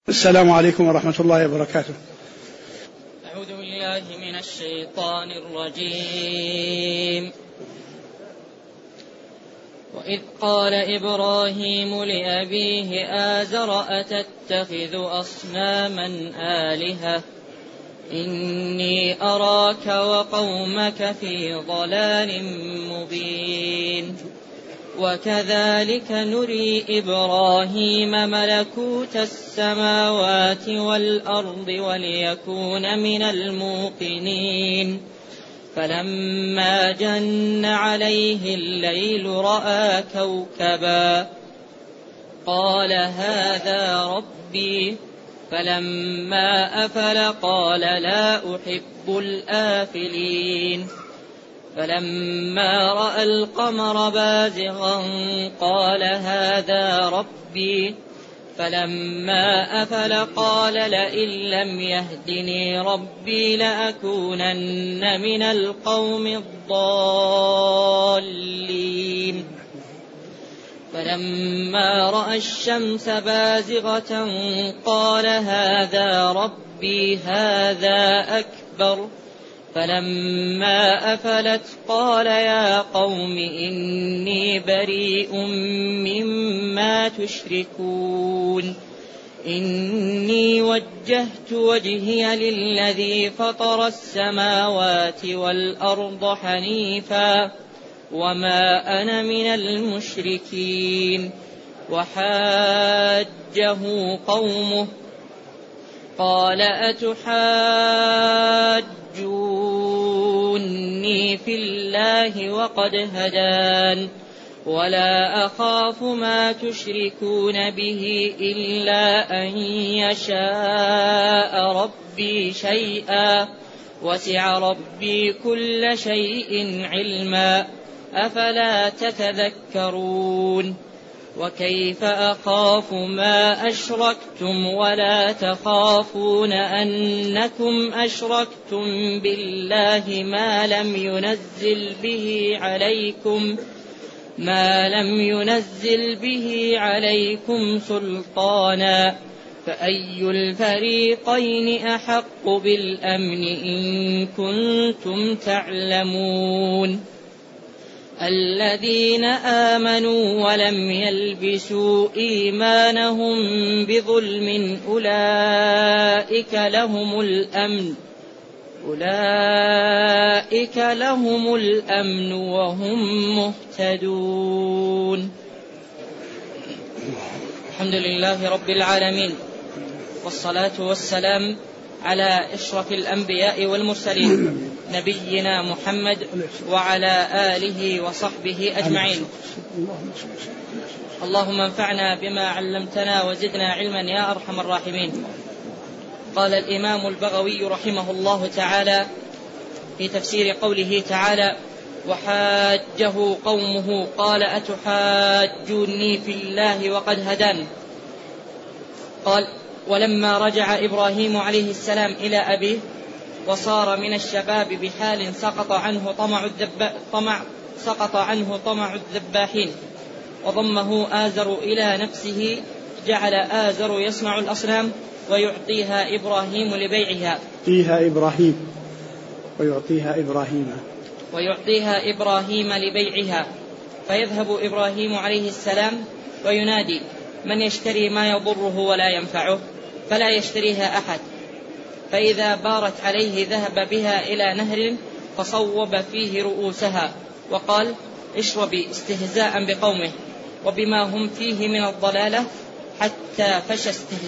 السلام عليكم ورحمة الله وبركاته. أعوذ بالله من الشيطان الرجيم. وإذ قال إبراهيم لأبيه آزر أتتخذ أصناما آلهة إني أراك وقومك في ضلال مبين. وكذلك نري إبراهيم ملكوت السماوات والأرض وليكون من الموقنين. فلما جن عليه الليل رأى كوكبا قال هذا ربي. فلما أفل قال لا أحب الآفلين. فلما رأى القمر بازغا قال هذا ربي. فلما أفل قال لئن لم يهدني ربي لأكونن من القوم الضالين. فلما رأى الشمس بازغة قال هذا ربي هذا أكبر. فلما أفلت قال يا قوم إني بريء مما تشركون. إني وجهت وجهي للذي فطر السماوات والأرض حنيفا وما أنا من المشركين. وحاجه قومه قال أتحاجوني في الله وقد هدان ولا أخاف ما تشركون به إلا أن يشاء ربي شيئا وسع ربي كل شيء علما أفلا تتذكرون. وكيف أخاف ما أشركتم ولا تخافون أنكم أشركتم بالله ما لم ينزل به عليكم سلطانا. فأي الفريقين أحق بالأمن إن كنتم تعلمون. الذين آمنوا ولم يلبسوا إيمانهم بظلم أولئك لهم الأمن وهم مهتدون. الحمد لله رب العالمين، والصلاة والسلام على أشرف الأنبياء والمرسلين نبينا محمد وعلى آله وصحبه أجمعين. اللهم انفعنا بما علمتنا وزدنا علما يا أرحم الراحمين. قال الإمام البغوي رحمه الله تعالى في تفسير قوله تعالى وحاجه قومه قال أتحاجوني في الله وقد هدان. قال ولما رجع إبراهيم عليه السلام إلى أبيه وصار من الشباب بحال سقط عنه طمع الذباحين وضمه آزر إلى نفسه، جعل آزر يصنع الأصنام ويعطيها إبراهيم لبيعها ويعطيها إبراهيم لبيعها. فيذهب إبراهيم عليه السلام وينادي من يشتري ما يضره ولا ينفعه، فلا يشتريها أحد. فإذا بارت عليه ذهب بها إلى نهر فصوب فيه رؤوسها وقال اشربي، استهزاء بقومه وبما هم فيه من الضلالة، حتى فشى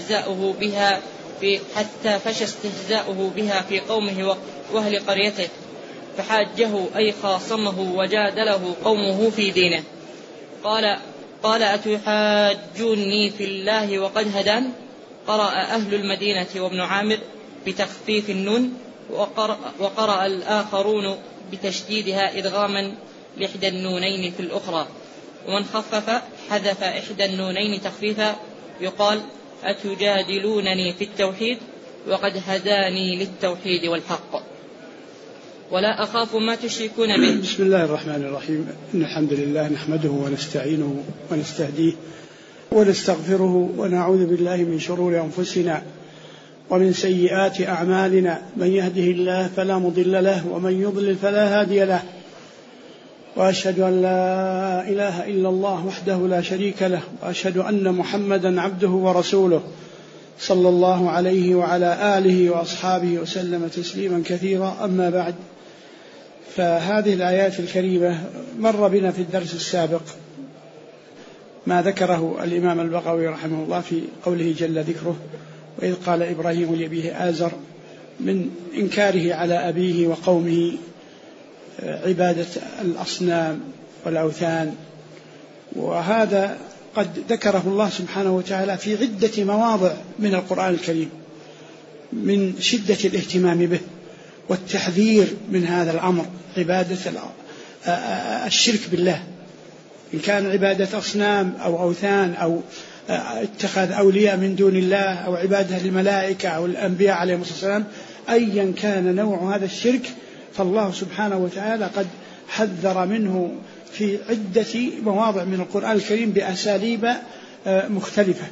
استهزاؤه بها في قومه وأهل قريته. فحاجه أي خاصمه وجادله قومه في دينه. قال أتحاجوني في الله وقد هدان. قرأ أهل المدينة وابن عامر بتخفيف النون، وقرأ الآخرون بتشديدها إدغاما لإحدى النونين في الأخرى. ومن خفف حذف إحدى النونين تخفيفا يقال أتجادلونني في التوحيد وقد هداني للتوحيد والحق ولا أخاف ما تشركون به. بسم الله الرحمن الرحيم. إن الحمد لله نحمده ونستعينه ونستهديه ونستغفره ونعوذ بالله من شرور أنفسنا ومن سيئات أعمالنا، من يهده الله فلا مضل له ومن يضلل فلا هادي له، وأشهد أن لا إله إلا الله وحده لا شريك له، وأشهد أن محمدا عبده ورسوله صلى الله عليه وعلى آله وأصحابه وسلم تسليما كثيرا. أما بعد، فهذه الآيات الكريمة مر بنا في الدرس السابق ما ذكره الإمام البغوي رحمه الله في قوله جل ذكره: وإذ قال إبراهيم لأبيه آزر، من إنكاره على أبيه وقومه عبادة الأصنام والأوثان. وهذا قد ذكره الله سبحانه وتعالى في عدة مواضع من القرآن الكريم من شدة الاهتمام به والتحذير من هذا الأمر، عبادة الشرك بالله، إن كان عبادة أصنام أو أوثان أو اتخاذ أولياء من دون الله أو عبادة الملائكة أو الأنبياء عليهم الصلاة والسلام، أيا كان نوع هذا الشرك فالله سبحانه وتعالى قد حذر منه في عدة مواضع من القرآن الكريم بأساليب مختلفة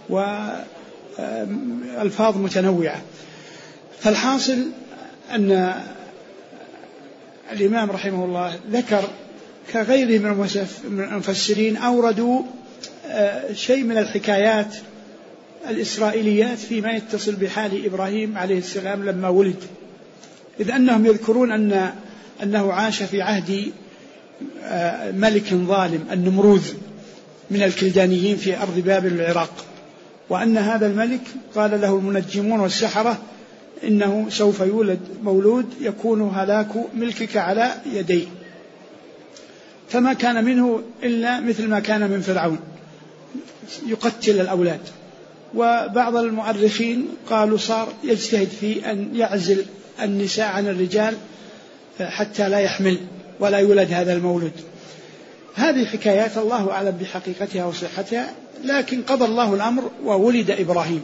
وألفاظ متنوعة. فالحاصل أن الإمام رحمه الله ذكر كغيره من المفسرين أوردوا شيء من الحكايات الإسرائيليات فيما يتصل بحال إبراهيم عليه السلام لما ولد، إذ أنهم يذكرون أنه عاش في عهد ملك ظالم النمروذ من الكلدانيين في أرض بابل العراق، وأن هذا الملك قال له المنجمون والسحرة إنه سوف يولد مولود يكون هلاك ملكك على يديه، فما كان منه إلا مثل ما كان من فرعون يقتل الأولاد. وبعض المؤرخين قالوا صار يجتهد في أن يعزل النساء عن الرجال حتى لا يحمل ولا يولد هذا المولود. هذه حكايات الله أعلم بحقيقتها وصحتها، لكن قضى الله الأمر وولد إبراهيم،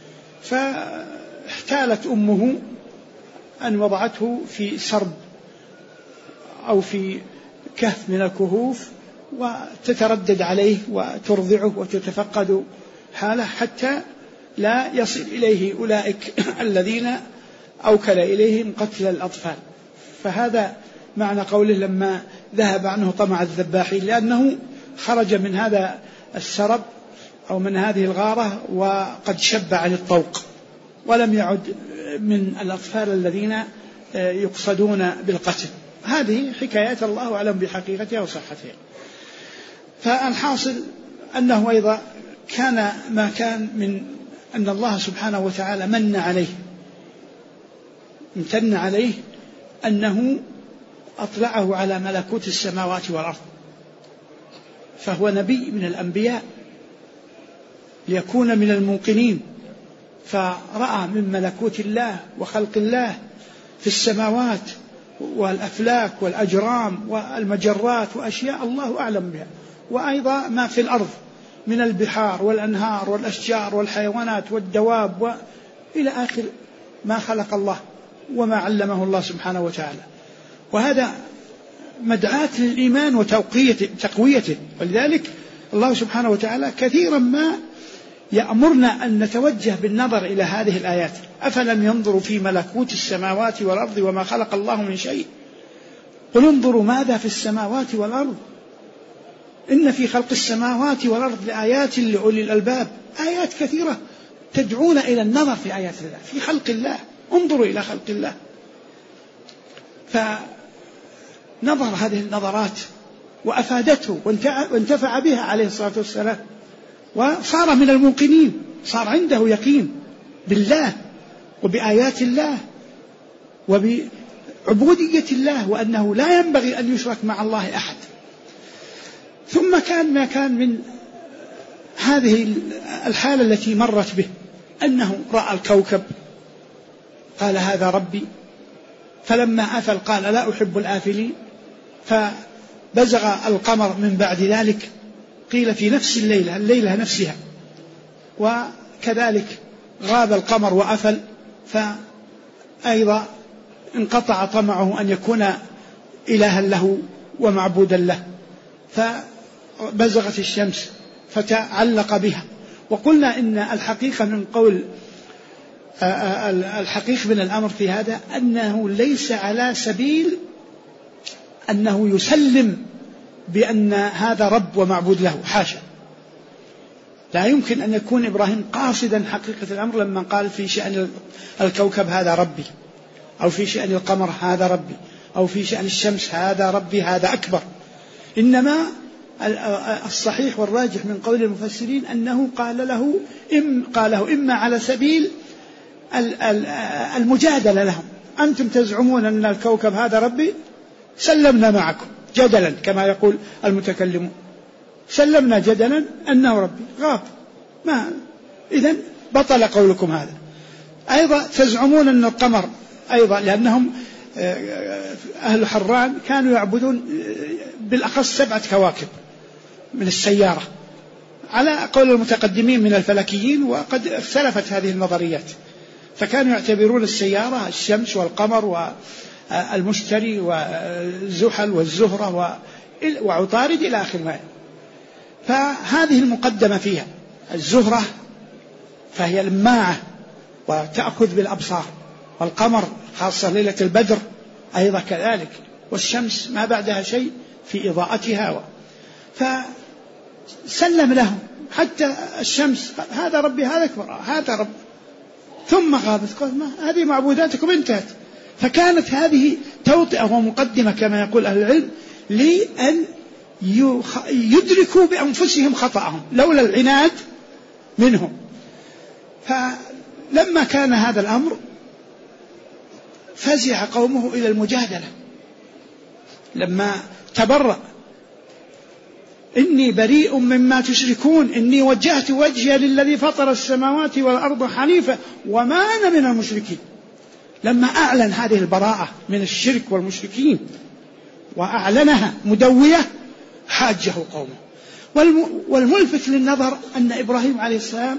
فاحتالت أمه أن وضعته في سرب أو في كهف من الكهوف وتتردد عليه وترضعه وتتفقد حاله حتى لا يصل إليه أولئك الذين أوكل إليهم قتل الأطفال. فهذا معنى قوله لما ذهب عنه طمع الذباحين، لأنه خرج من هذا السرب أو من هذه الغارة وقد شب عن الطوق ولم يعد من الأطفال الذين يقصدون بالقتل. هذه حكايات الله أعلم بحقيقتها وصحتها. فالحاصل أنه أيضا كان ما كان من أن الله سبحانه وتعالى امتن عليه أنه أطلعه على ملكوت السماوات والأرض، فهو نبي من الأنبياء ليكون من الموقنين، فرأى من ملكوت الله وخلق الله في السماوات والأفلاك والأجرام والمجرات وأشياء الله أعلم بها، وأيضا ما في الأرض من البحار والأنهار والأشجار والحيوانات والدواب وإلى آخر ما خلق الله وما علمه الله سبحانه وتعالى. وهذا مدعاة للإيمان وتقويته، ولذلك الله سبحانه وتعالى كثيرا ما يأمرنا أن نتوجه بالنظر إلى هذه الآيات: أفلم ينظروا في ملكوت السماوات والأرض وما خلق الله من شيء قل انظروا ماذا في السماوات والأرض إن في خلق السماوات والأرض لآيات لأولي الألباب. آيات كثيرة تدعونا إلى النظر في آيات الله، في خلق الله، انظروا إلى خلق الله. فنظر هذه النظرات وأفادته وانتفع بها عليه الصلاة والسلام، وصار من الموقنين، صار عنده يقين بالله وبآيات الله وبعبودية الله، وأنه لا ينبغي أن يشرك مع الله أحد. ثم كان ما كان من هذه الحالة التي مرت به أنه رأى الكوكب قال هذا ربي، فلما أفل قال لا أحب الآفلين، فبزغ القمر من بعد ذلك، قيل في نفس الليلة نفسها، وكذلك غاب القمر وأفل، فأيضا انقطع طمعه أن يكون إلها له ومعبودا له، فبزغت الشمس فتعلق بها. وقلنا إن الحقيقة من قول الحقيقة من الأمر في هذا أنه ليس على سبيل أنه يسلم بأن هذا رب ومعبود له، حاشا، لا يمكن أن يكون إبراهيم قاصدا حقيقة الأمر لما قال في شأن الكوكب هذا ربي، أو في شأن القمر هذا ربي، أو في شأن الشمس هذا ربي، هذا أكبر. إنما الصحيح والراجح من قول المفسرين أنه قال له إما على سبيل المجادلة لهم، أنتم تزعمون أن الكوكب هذا ربي، سلمنا معكم جدلا كما يقول المتكلمون، سلمنا جدلا أنه ربي، غاب، ما إذن بطل قولكم هذا. أيضا تزعمون أن القمر أيضا، لأنهم أهل حران كانوا يعبدون بالأخص 7 كواكب من السيارة على قول المتقدمين من الفلكيين، وقد اختلفت هذه النظريات، فكانوا يعتبرون السيارة الشمس والقمر والمشتري والزحل والزهرة وعطارد إلى آخر ما. فهذه المقدمة فيها الزهرة فهي لماعة وتأخذ بالأبصار، والقمر خاصة ليلة البدر أيضا كذلك، والشمس ما بعدها شيء في إضاءتها. فسلم لهم حتى الشمس، هذا ربي، هذا أكبر، هذا رب، ثم غابت، قال هذه معبوداتكم انتهت. فكانت هذه توطئة ومقدمة كما يقول أهل العلم لأن يدركوا بأنفسهم خطأهم لولا العناد منهم. فلما كان هذا الأمر فزع قومه إلى المجادلة لما تبرأ، إني بريء مما تشركون إني وجهت وجهي للذي فطر السماوات والأرض حنيفا وما أنا من المشركين. لما أعلن هذه البراءة من الشرك والمشركين وأعلنها مدوية حاجه قومه. والملفت للنظر أن إبراهيم عليه السلام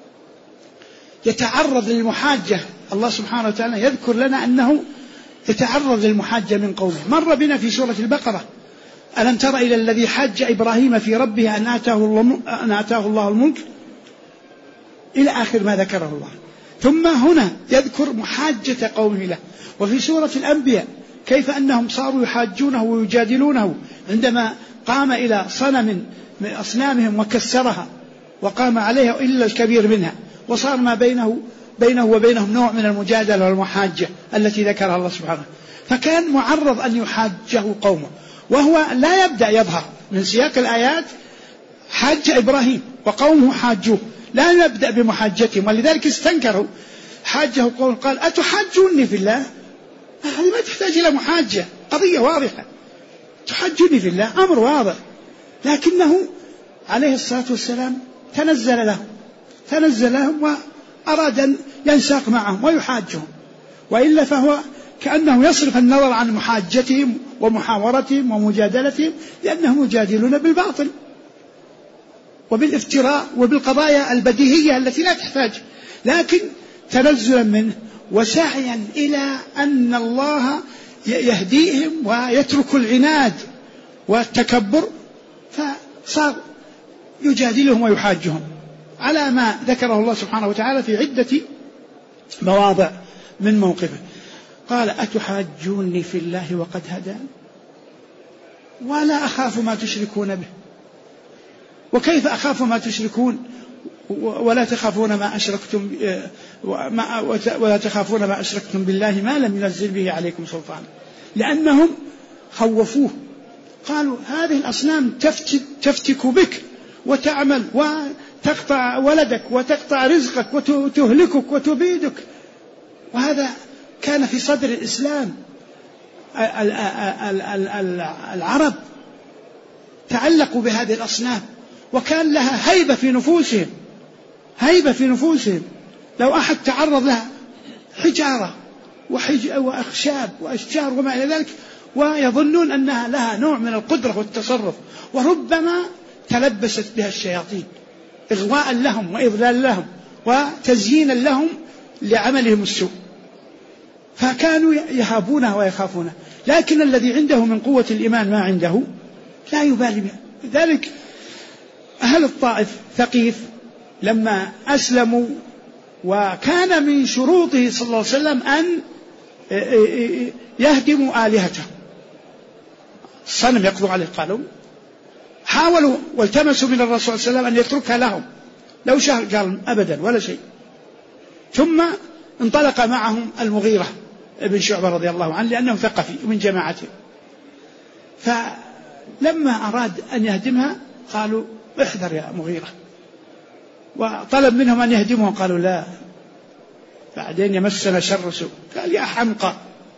يتعرض للمحاجة، الله سبحانه وتعالى يذكر لنا أنه يتعرض للمحاجة من قومه. مر بنا في سورة البقرة ألم تر إلى الذي حاج إبراهيم في ربه أن آتاه الله الملك إلى آخر ما ذكره الله. ثم هنا يذكر محاجة قومه له. وفي سورة الأنبياء كيف أنهم صاروا يحاجونه ويجادلونه عندما قام إلى صنم من أصنامهم وكسرها وقام عليها إلا الكبير منها، وصار ما بينه وبينهم نوع من المجادلة والمحاجة التي ذكرها الله سبحانه. فكان معرض أن يحاجه قومه، وهو لا يبدأ يظهر من سياق الآيات حاج إبراهيم وقومه حاجوه، لا يبدأ بمحاجتهم، ولذلك استنكروا حاجه قوم قال أتحاجوني في الله؟ هذه ما تحتاج إلى محاجة، قضية واضحة، تحاجوني في الله أمر واضح. لكنه عليه الصلاة والسلام تنزل لهم وأراد أن ينساق معهم ويحاجهم، وإلا فهو كأنه يصرف النظر عن محاجتهم ومحاورتهم ومجادلتهم، لأنهم يجادلون بالباطل وبالافتراء وبالقضايا البديهية التي لا تحتاج. لكن تنزلا منه وسعيا إلى أن الله يهديهم ويترك العناد والتكبر، فصار يجادلهم ويحاجهم على ما ذكره الله سبحانه وتعالى في عدة مواضع من موقفه. قال أتحاجوني في الله وقد هدان ولا أخاف ما تشركون به. وكيف أخاف ما تشركون ولا تخافون ما أشركتم بالله ما لم ينزل به عليكم سلطانا؟ لأنهم خوفوه، قالوا هذه الأصنام تفتك بك وتعمل وتقطع ولدك وتقطع رزقك وتهلكك وتبيدك. وهذا كان في صدر الإسلام. العرب تعلقوا بهذه الأصنام وكان لها هيبة في نفوسهم. لو أحد تعرض لها حجارة وأخشاب وأشجار وما إلى ذلك، ويظنون أنها لها نوع من القدرة والتصرف، وربما تلبست بها الشياطين إغواء لهم وإضلال لهم وتزيينا لهم لعملهم السوء، فكانوا يهابونها ويخافونها. لكن الذي عنده من قوة الإيمان ما عنده لا يبالي بها. لذلك أهل الطائف ثقيف لما أسلموا وكان من شروطه صلى الله عليه وسلم أن يهدموا آلهته، الصنم يقضوا عليه، حاولوا والتمسوا من الرسول صلى الله عليه وسلم أن يتركها لهم، لو شاء قال أبدا ولا شيء. ثم انطلق معهم المغيرة ابن شعبة رضي الله عنه لأنه ثقفي من جماعته، فلما أراد أن يهدمها قالوا احذر يا مغيرة، وطلب منهم أن يهدموها قالوا لا، بعدين يمسنا شر سوء. قال يا حمقى،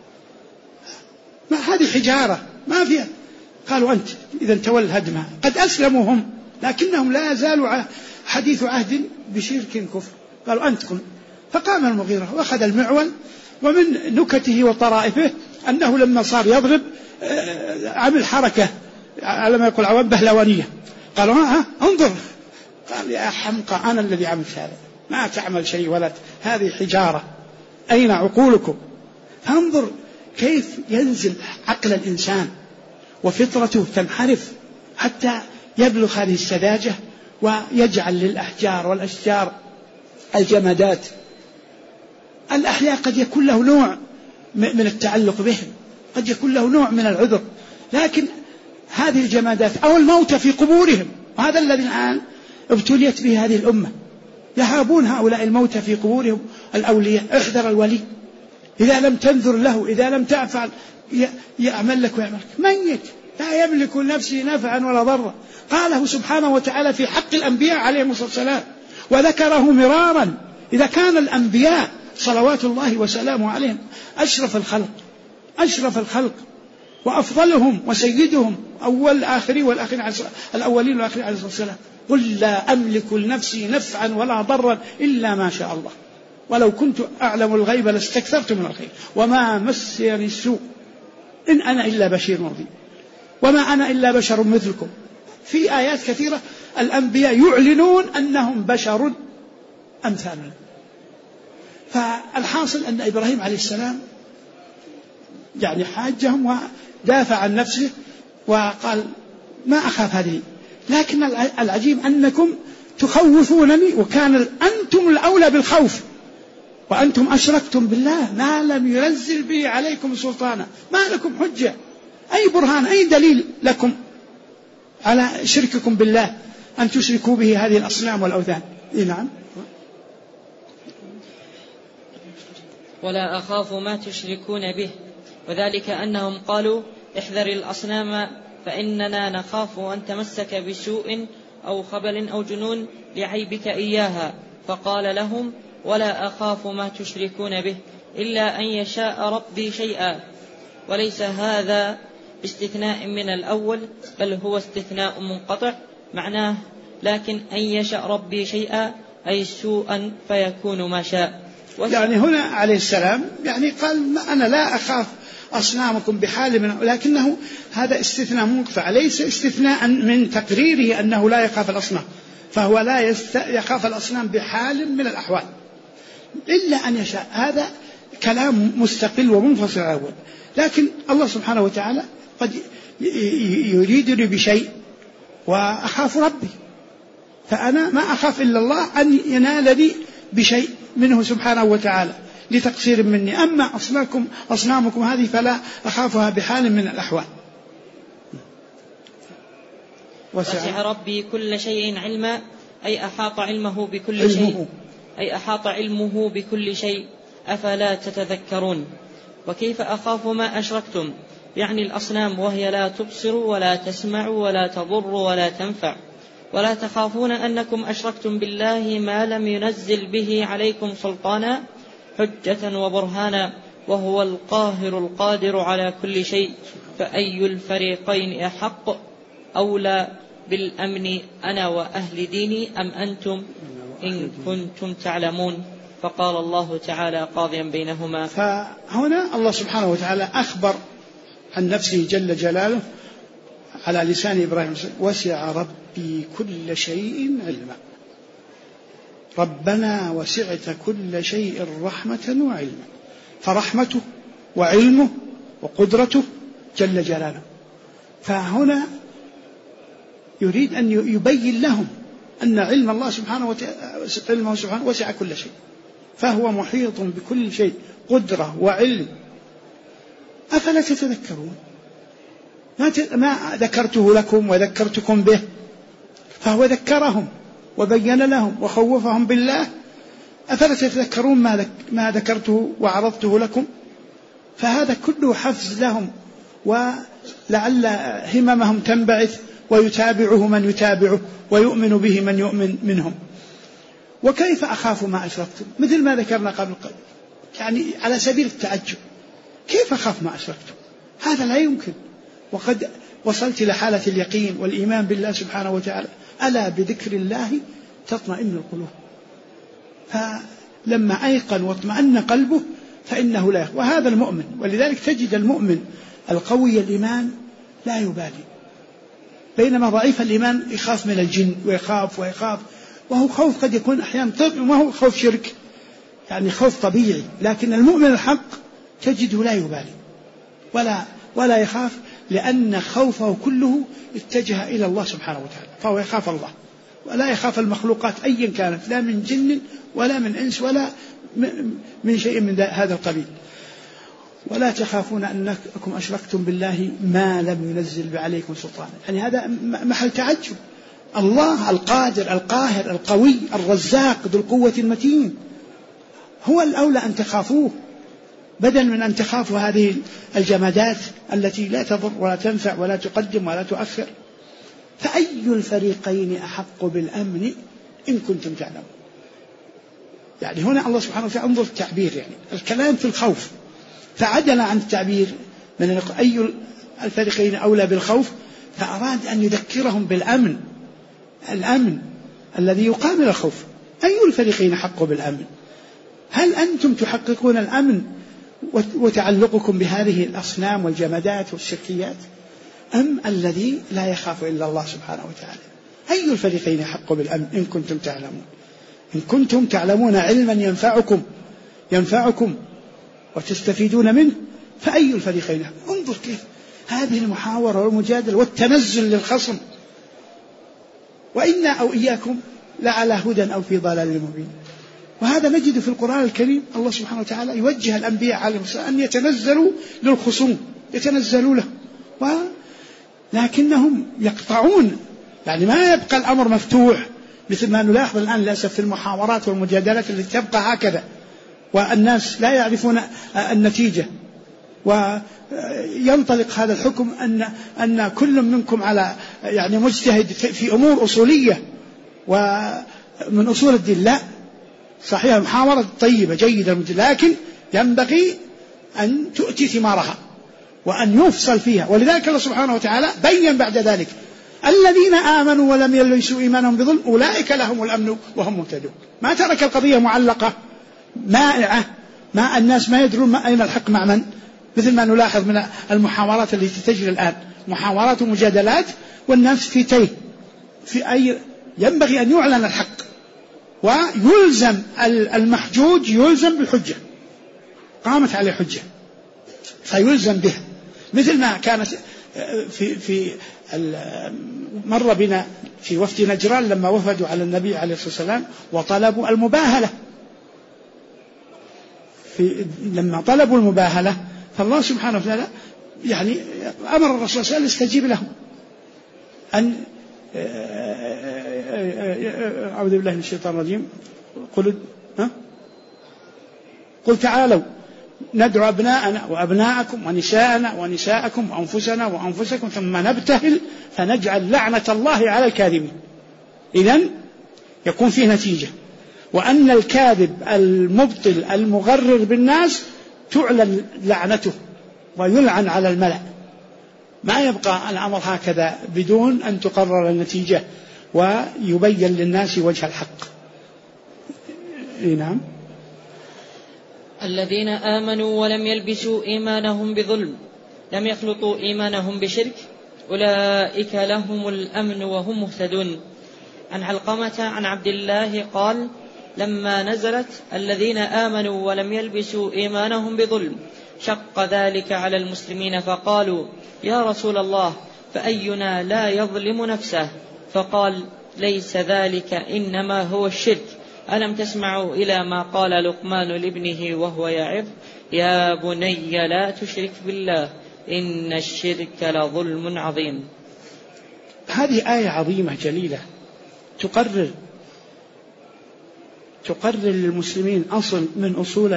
ما هذه حجارة ما فيها. قالوا أنت إذا تولى هدمها. قد أسلموا هم لكنهم لا زالوا حديث عهد بشرك كفر. قالوا أنت قل. فقام المغيرة وأخذ المعول، ومن نكته وطرائفه أنه لما صار يضرب عمل حركة على ما يقول عوام بهلوانية. قالوا ها انظر. قال يا حمقى أنا الذي عملت هذا، ما تعمل شيء ولا هذه حجارة، أين عقولكم؟ فانظر كيف ينزل عقل الإنسان وفطرته تنحرف حتى يبلغ هذه السذاجة ويجعل للأحجار والأشجار الجمادات. الأحياء قد يكون له نوع من التعلق بهم، قد يكون له نوع من العذر، لكن هذه الجمادات أو الموت في قبورهم، وهذا الذي الآن ابتليت به هذه الأمة، يهابون هؤلاء الموتى في قبورهم الأولياء. احذر الولي إذا لم تنذر له، إذا لم تفعل يعمل لك ويعمل لك. ميت لا يملك لنفسه نفعا ولا ضرا، قاله سبحانه وتعالى في حق الأنبياء عليهم الصلاة والسلام وذكره مرارا. إذا كان الأنبياء صلوات الله وسلامه عليهم أشرف الخلق وأفضلهم وسيدهم، أول آخرين والآخرين الأولين والآخرين عليه الصلاة والسلام، قل لا أملك لنفسي نفعا ولا ضرا إلا ما شاء الله ولو كنت أعلم الغيب لاستكثرت من الخير وما مسني السوء إن أنا إلا بشير نذير وما أنا إلا بشر مثلكم. في آيات كثيرة الأنبياء يعلنون أنهم بشر أمثالنا. فالحاصل أن إبراهيم عليه السلام يعني حاجهم ودافع عن نفسه وقال ما أخاف هذه، لكن العجيب أنكم تخوفونني وكان أنتم الأولى بالخوف، وأنتم أشركتم بالله ما لم ينزل به عليكم سلطانا، ما لكم حجة، أي برهان، أي دليل لكم على شرككم بالله أن تشركوا به هذه الأصنام والأوثان. نعم. ولا أخاف ما تشركون به، وذلك أنهم قالوا احذر الأصنام فإننا نخاف أن تمسك بسوء أو خبل أو جنون لعيبك إياها، فقال لهم ولا أخاف ما تشركون به إلا أن يشاء ربي شيئا. وليس هذا باستثناء من الأول، بل هو استثناء منقطع، معناه لكن أن يشاء ربي شيئا أي سوءا فيكون ما شاء. يعني هنا عليه السلام يعني قال أنا لا أخاف أصنامكم بحال من، لكنه هذا استثناء منقطع، ليس استثناء من تقريره أنه لا يخاف الأصنام، فهو لا يخاف الأصنام بحال من الأحوال إلا أن يشاء. هذا كلام مستقل ومنفصل عن الأول، لكن الله سبحانه وتعالى قد يريدني بشيء وأخاف ربي، فأنا ما أخاف إلا الله أن ينالني بشيء منه سبحانه وتعالى لتقصير مني. أما أصنامكم هذه فلا أخافها بحال من الأحوال. وسع ربي كل شيء علما أي أحاط علمه بكل شيء، أي أحاط علمه بكل شيء، أفلا تتذكرون. وكيف أخاف ما أشركتم، يعني الأصنام وهي لا تبصر ولا تسمع ولا تضر ولا تنفع، ولا تخافون أنكم أشركتم بالله ما لم ينزل به عليكم سلطانا حجة وبرهانا، وهو القاهر القادر على كل شيء، فأي الفريقين أحق أولى بالأمن أنا وأهل ديني أم أنتم إن كنتم تعلمون. فقال الله تعالى قاضيا بينهما. فهنا الله سبحانه وتعالى أخبر عن نفسه جل جلاله على لسان إبراهيم وسع ربي كل شيء علما. ربنا وسعت كل شيء رحمة وعلما، فرحمته وعلمه وقدرته جل جلاله. فهنا يريد أن يبين لهم أن علم الله سبحانه وسع كل شيء، فهو محيط بكل شيء قدرة وعلم. أفلا تتذكرون؟ ما ذكرته لكم وذكرتكم به، فهو ذكرهم وبين لهم وخوفهم بالله. أفلا تتذكرون ما ذكرته وعرضته لكم؟ فهذا كله حفز لهم، ولعل هممهم تنبعث ويتابعه من يتابعه ويؤمن به من يؤمن منهم. وكيف أخاف ما أشركتم، مثل ما ذكرنا قبل قليل، يعني على سبيل التعجب، كيف أخاف ما أشركتم؟ هذا لا يمكن، وقد وصلت إلى حالة اليقين والإيمان بالله سبحانه وتعالى. ألا بذكر الله تطمئن القلوب. فلما أيقن واطمأن قلبه فإنه لا يخاف. وهذا المؤمن، ولذلك تجد المؤمن القوي الإيمان لا يبالي، بينما ضعيف الإيمان يخاف من الجن ويخاف، وهو خوف قد يكون أحيانا ما هو خوف شرك، يعني خوف طبيعي. لكن المؤمن الحق تجده لا يبالي ولا يخاف، لأن خوفه كله اتجه إلى الله سبحانه وتعالى، فهو يخاف الله ولا يخاف المخلوقات أيا كانت، لا من جن ولا من إنس ولا من شيء من هذا القبيل. ولا تخافون أنكم أشركتم بالله ما لم ينزل عليكم سلطانا، يعني هذا محل تعجب. الله القادر القاهر القوي الرزاق ذو القوة المتين هو الأولى أن تخافوه، بدل من أن تخافوا هذه الجمادات التي لا تضر ولا تنفع ولا تقدم ولا تؤخر. فأي الفريقين أحق بالأمن إن كنتم تعلمون. يعني هنا الله سبحانه وتعالى انظر التعبير، يعني الكلام في الخوف، فعدل عن التعبير من أي الفريقين أولى بالخوف، فأراد أن يذكرهم بالأمن، الأمن الذي يقابل الخوف. أي الفريقين حق بالأمن؟ هل أنتم تحققون الأمن وتعلقكم بهذه الأصنام والجمادات والشركيات، أم الذي لا يخاف إلا الله سبحانه وتعالى؟ أي الفريقين حق بالأمن إن كنتم تعلمون، إن كنتم تعلمون علما ينفعكم وتستفيدون منه، فأي الفريقين. انظر كيف هذه المحاورة والمجادلة والتنزل للخصم. وإنا أو إياكم لعلى هدى أو في ضلال مبين. وهذا نجد في القرآن الكريم الله سبحانه وتعالى يوجه الأنبياء عليهم السلام أن يتنزلوا للخصوم، يتنزلوا له، لكنهم يقطعون، يعني ما يبقى الأمر مفتوح مثل ما نلاحظ الآن للأسف في المحاورات والمجادلات التي تبقى هكذا، والناس لا يعرفون النتيجة، وينطلق هذا الحكم أن كل منكم على يعني مجتهد في أمور أصولية ومن أصول الدين. لا، صحيح محاورة طيبة جيدة، لكن ينبغي أن تؤتي ثمارها وأن يفصل فيها. ولذلك الله سبحانه وتعالى بين بعد ذلك الذين آمنوا ولم يلبسوا إيمانهم بظلم أولئك لهم الأمن وهم مهتدون. ما ترك القضية معلقة مائعة، ما الناس ما يدرون أين الحق مع من، مثل ما نلاحظ من المحاورات التي تجري الآن، محاورات ومجادلات والناس في تيه، في أي ينبغي أن يعلن الحق ويلزم المحجوج، يلزم بالحجة، قامت عليه حجة فيلزم بها، مثل ما كانت في مر بنا في وفد نجران لما وفدوا على النبي عليه الصلاة والسلام وطلبوا المباهلة. لما طلبوا المباهلة فالله سبحانه وتعالى يعني أمر الرسول صلى الله عليه وسلم يستجيب لهم، أن أعوذ بالله من الشيطان الرجيم، قل تعالوا ندعو أبناءنا وأبناءكم ونساءنا ونساءكم وأنفسنا وأنفسكم ثم نبتهل فنجعل لعنة الله على الكاذبين. إذن يكون فيه نتيجة، وأن الكاذب المبطل المغرر بالناس تعلن لعنته ويلعن على الملأ. ما يبقى الأمر هكذا بدون أن تقرر النتيجة ويبين للناس وجه الحق. نعم. الذين آمنوا ولم يلبسوا إيمانهم بظلم لم يخلطوا إيمانهم بشرك أولئك لهم الأمن وهم مهتدون. عن علقمة عن عبد الله قال لما نزلت الذين آمنوا ولم يلبسوا إيمانهم بظلم شق ذلك على المسلمين فقالوا يا رسول الله فأينا لا يظلم نفسه فقال ليس ذلك إنما هو الشرك. ألم تسمعوا إلى ما قال لقمان لابنه وهو يعظ يا بني لا تشرك بالله إن الشرك لظلم عظيم. هذه آية عظيمة جليلة تقرر للمسلمين أصل من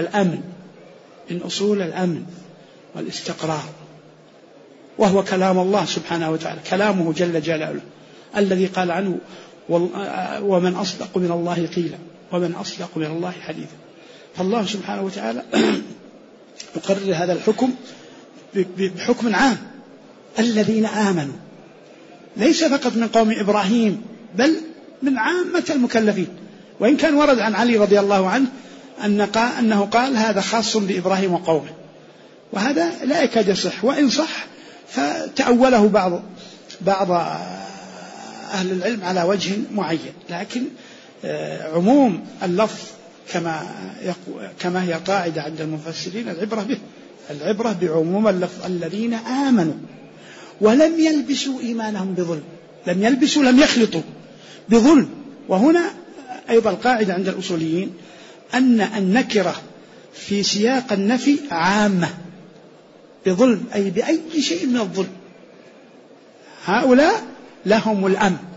أصول الأمن والاستقرار، وهو كلام الله سبحانه وتعالى، كلامه جل جلاله الذي قال عنه ومن أصدق من الله قيلا ومن أصدق من الله حديثا. فالله سبحانه وتعالى يقرر هذا الحكم بحكم عام، الذين آمنوا، ليس فقط من قوم إبراهيم بل من عامة المكلفين. وإن كان ورد عن علي رضي الله عنه أنه قال هذا خاص بإبراهيم وقومه، وهذا لا يكاد يصح، وإن صح فتأوله بعض أهل العلم على وجه معين، لكن عموم اللفظ كما هي قاعدة عند المفسرين العبرة بعموم اللفظ، الذين آمنوا ولم يلبسوا إيمانهم بظلم، لم يخلطوا بظلم. وهنا أيضا قاعدة عند الأصوليين أن النكرة في سياق النفي عامة بظلم، أي بأي شيء من الظلم. هؤلاء لهم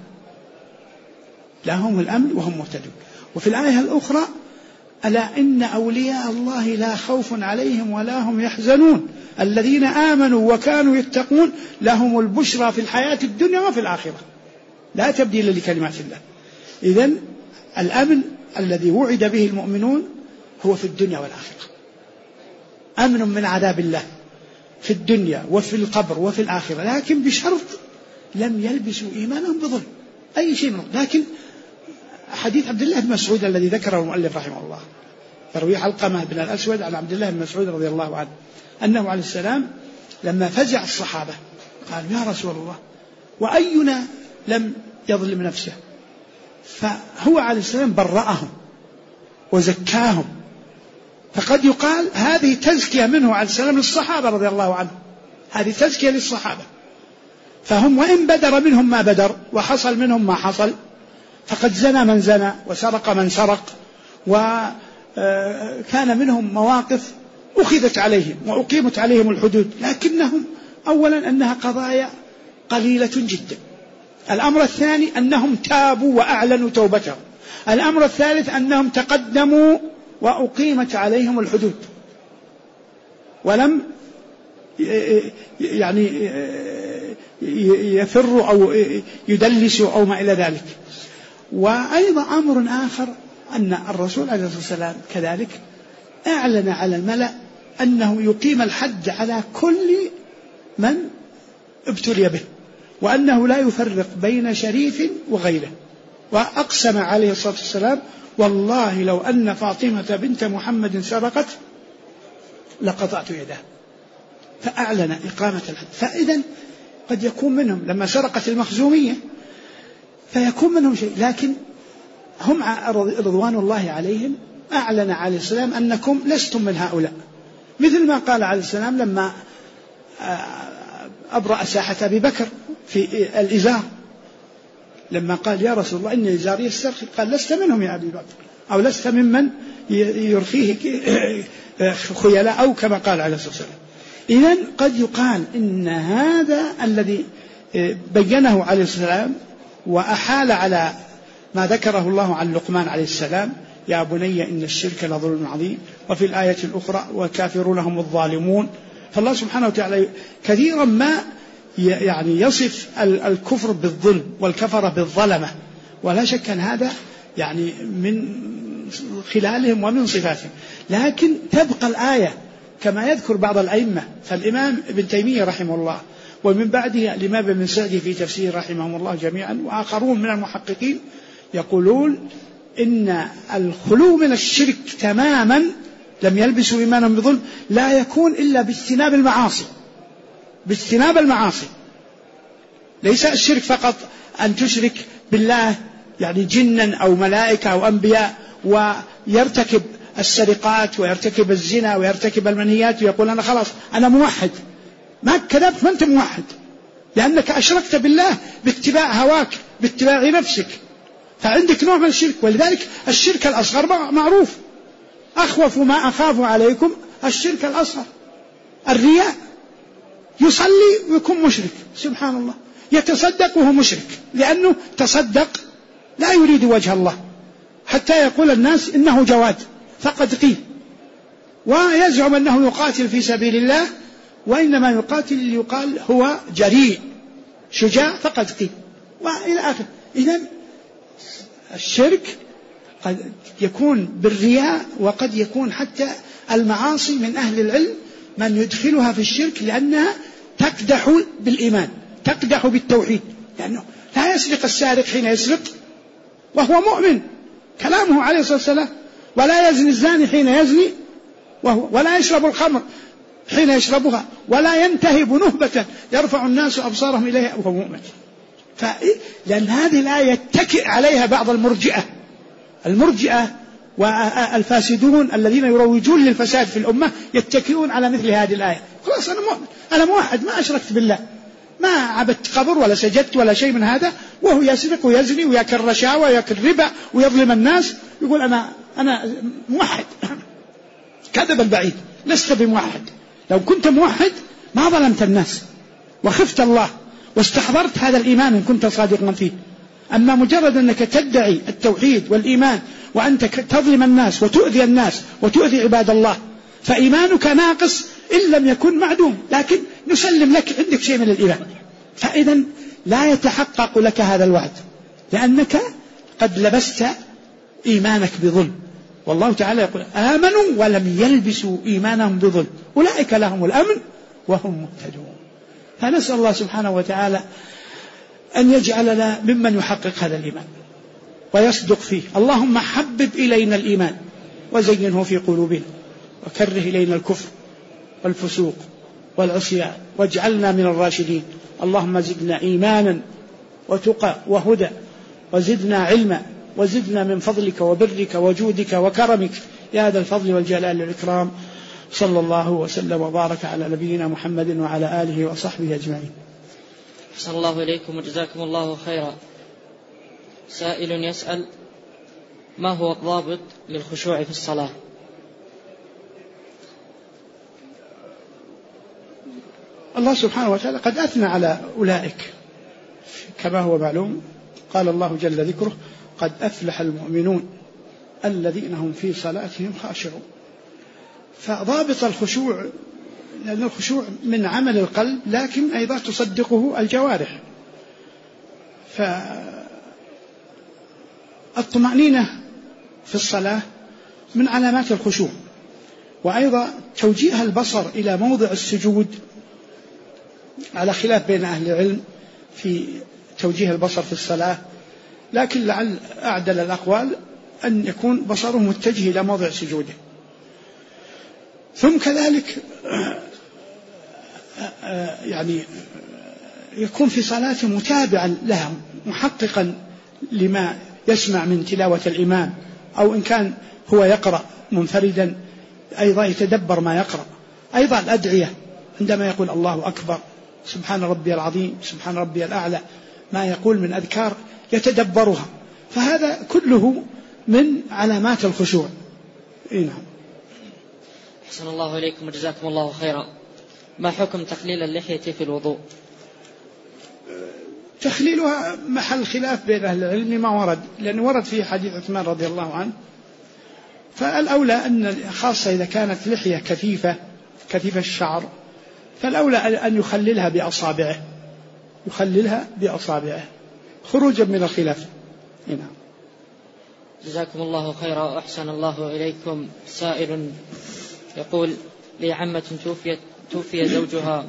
الأمن وهم مهتدون. وفي الآية الأخرى ألا إن أولياء الله لا خوف عليهم ولا هم يحزنون الذين آمنوا وكانوا يتقون لهم البشرى في الحياة الدنيا وفي الآخرة لا تبديل لكلمات الله. إذن الأمن الذي وعد به المؤمنون هو في الدنيا والآخرة، أمن من عذاب الله في الدنيا وفي القبر وفي الآخرة، لكن بشرط لم يلبسوا إيمانهم بظلم أي شيء منه. لكن حديث عبد الله بن مسعود الذي ذكره المؤلف رحمه الله يروي علقمة بن الأسود عن عبد الله بن مسعود رضي الله عنه أنه عليه السلام لما فزع الصحابة قال يا رسول الله وأينا لم يظلم نفسه، فهو عليه السلام برأهم وزكاهم، فقد يقال هذه تزكية منه عليه السلام للصحابة رضي الله عنهم، هذه تزكية للصحابة، فهم وإن بدر منهم ما بدر وحصل منهم ما حصل، فقد زنى من زنى وسرق من سرق، وكان منهم مواقف أخذت عليهم وأقيمت عليهم الحدود، لكنهم أولا أنها قضايا قليلة جدا، الأمر الثاني أنهم تابوا وأعلنوا توبتهم، الأمر الثالث أنهم تقدموا وأقيمت عليهم الحدود ولم يعني يفروا أو يدلسوا أو ما إلى ذلك. وأيضا أمر آخر أن الرسول عليه الصلاة والسلام كذلك أعلن على الملأ أنه يقيم الحد على كل من ابتلي به، وأنه لا يفرق بين شريف وغيره، وأقسم عليه الصلاة والسلام والله لو أن فاطمة بنت محمد سرقت لقطعت يدها، فأعلن إقامة الحد. فإذا قد يكون منهم لما سرقت المخزومية فيكون منهم شيء، لكن هم رضوان الله عليهم أعلن عليه السلام أنكم لستم من هؤلاء، مثل ما قال عليه السلام لما أبرأ ساحة أبي بكر في الإزار، لما قال يا رسول الله إن إزاري يسترخي، قال لست منهم يا أبي بكر أو لست ممن يرخيه خيلاء أو كما قال عليه الصلاة والسلام. إذن قد يقال إن هذا الذي بينه عليه السلام وأحال على ما ذكره الله عن لقمان عليه السلام يا بني إن الشرك لظلم عظيم، وفي الآية الأخرى وكافرون هم الظالمون. فالله سبحانه وتعالى كثيرا ما يعني يصف الكفر بالظلم والكفر بالظلمة، ولا شك أن هذا يعني من خلالهم ومن صفاتهم، لكن تبقى الآية كما يذكر بعض الأئمة، فالإمام ابن تيمية رحمه الله ومن بعده الإمام ابن سعدي في تفسير رحمهم الله جميعا وآخرون من المحققين يقولون إن الخلو من الشرك تماما لم يلبسوا إيمانهم بظلم لا يكون إلا باجتناب المعاصي، ليس الشرك فقط أن تشرك بالله يعني جنا أو ملائكة أو أنبياء ويرتكب السرقات ويرتكب الزنا ويرتكب المنهيات ويقول أنا خلاص أنا موحد، ما كذبت ما أنت موحد، لأنك أشركت بالله باتباع هواك، باتباع نفسك، فعندك نوع من الشرك. ولذلك الشرك الأصغر معروف، أخوف ما أخاف عليكم الشرك الأصغر، الرياء. يصلي ويكون مشرك، سبحان الله، يتصدق وهو مشرك، لأنه تصدق لا يريد وجه الله، حتى يقول الناس إنه جواد فقد قيل، ويزعم أنه يقاتل في سبيل الله، وإنما يقاتل ليقال هو جريء شجاع فقد قيل، وإلى آخره. إذن الشرك قد يكون بالرياء، وقد يكون حتى المعاصي من أهل العلم من يدخلها في الشرك لأنها تقدح بالإيمان، تقدح بالتوحيد، لأنه لا يسرق السارق حين يسرق وهو مؤمن، كلامه عليه الصلاة والسلام، ولا يزني الزاني حين يزني ولا يشرب الخمر حين يشربها، ولا ينتهب نهبة يرفع الناس أبصارهم إليها وهو مؤمن. لأن هذه الآية يتكئ عليها بعض المرجئة والفاسدون الذين يروجون للفساد في الأمة، يتكئون على مثل هذه الآية. خلاص أنا مؤمن، أنا موحد، ما أشركت بالله، ما عبدت قبر ولا سجدت ولا شيء من هذا، وهو يسرق ويزني ويأكل رشاوى ويأكل ربا ويظلم الناس، يقول أنا موحد. كذب البعيد، لست بموحد. لو كنت موحد ما ظلمت الناس وخفت الله واستحضرت هذا الإيمان إن كنت صادقا فيه. أما مجرد أنك تدعي التوحيد والإيمان وأنت تظلم الناس وتؤذي الناس وتؤذي عباد الله، فإيمانك ناقص إن لم يكن معدوم، لكن نسلم لك عندك شيء من الإيمان. فإذا لا يتحقق لك هذا الوعد، لأنك قد لبست إيمانك بظلم. والله تعالى يقول آمنوا ولم يلبسوا إيمانهم بظلم أولئك لهم الأمن وهم مهتدون. فنسأل الله سبحانه وتعالى أن يجعلنا ممن يحقق هذا الإيمان ويصدق فيه. اللهم حبب إلينا الإيمان وزينه في قلوبنا، وكره إلينا الكفر والفسوق والعصيان، واجعلنا من الراشدين. اللهم زدنا إيمانا وتقى وهدى، وزدنا علما، وزدنا من فضلك وبرك وجودك وكرمك يا ذا الفضل والجلال والإكرام. صلى الله وسلم وبارك على نبينا محمد وعلى آله وصحبه أجمعين. أحسن الله إليكم وجزاكم الله خيرا. سائل يسأل: ما هو الضابط للخشوع في الصلاة؟ الله سبحانه وتعالى قد أثنى على أولئك كما هو معلوم، قال الله جل ذكره: قد أفلح المؤمنون الذين هم في صلاتهم خاشعون. فضابط الخشوع، لأن الخشوع من عمل القلب لكن أيضا تصدقه الجوارح، فالطمأنينة في الصلاة من علامات الخشوع، وأيضا توجيه البصر إلى موضع السجود، على خلاف بين أهل العلم في توجيه البصر في الصلاة، لكن لعل أعدل الأقوال أن يكون بصره متجه إلى موضع سجوده. ثم كذلك يعني يكون في صلاته متابعا لها، محققا لما يسمع من تلاوة الإمام، أو إن كان هو يقرأ منفردا أيضا يتدبر ما يقرأ. أيضا الأدعية عندما يقول الله أكبر، سبحان ربي العظيم، سبحان ربي الأعلى، ما يقول من أذكار يتدبرها، فهذا كله من علامات الخشوع. نعم. أحسن الله إليكم وجزاكم الله خيرا. ما حكم تخليل اللحية في الوضوء؟ تخليلها محل خلاف بين أهل العلم، ما ورد، لأنه ورد في حديث عثمان رضي الله عنه، فالأولى أن خاصة إذا كانت لحية كثيفة الشعر، فالأولى أن يخللها بأصابعه خروجا من الخلاف. نعم. جزاكم الله خيرا وأحسن الله إليكم. سائل يقول: لي عمة توفي زوجها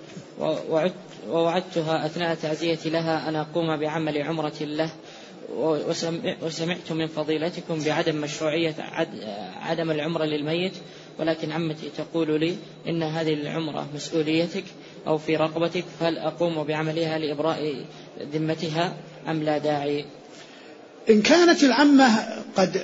ووعدتها أثناء تعزيتي لها أن أقوم بعمل عمرة له، وسمعت من فضيلتكم بعدم مشروعية عدم العمرة للميت، ولكن عمتي تقول لي إن هذه العمرة مسؤوليتك أو في رقبتك، فهل أقوم بعملها لإبراء ذمتها أم لا داعي؟ إن كانت العمة قد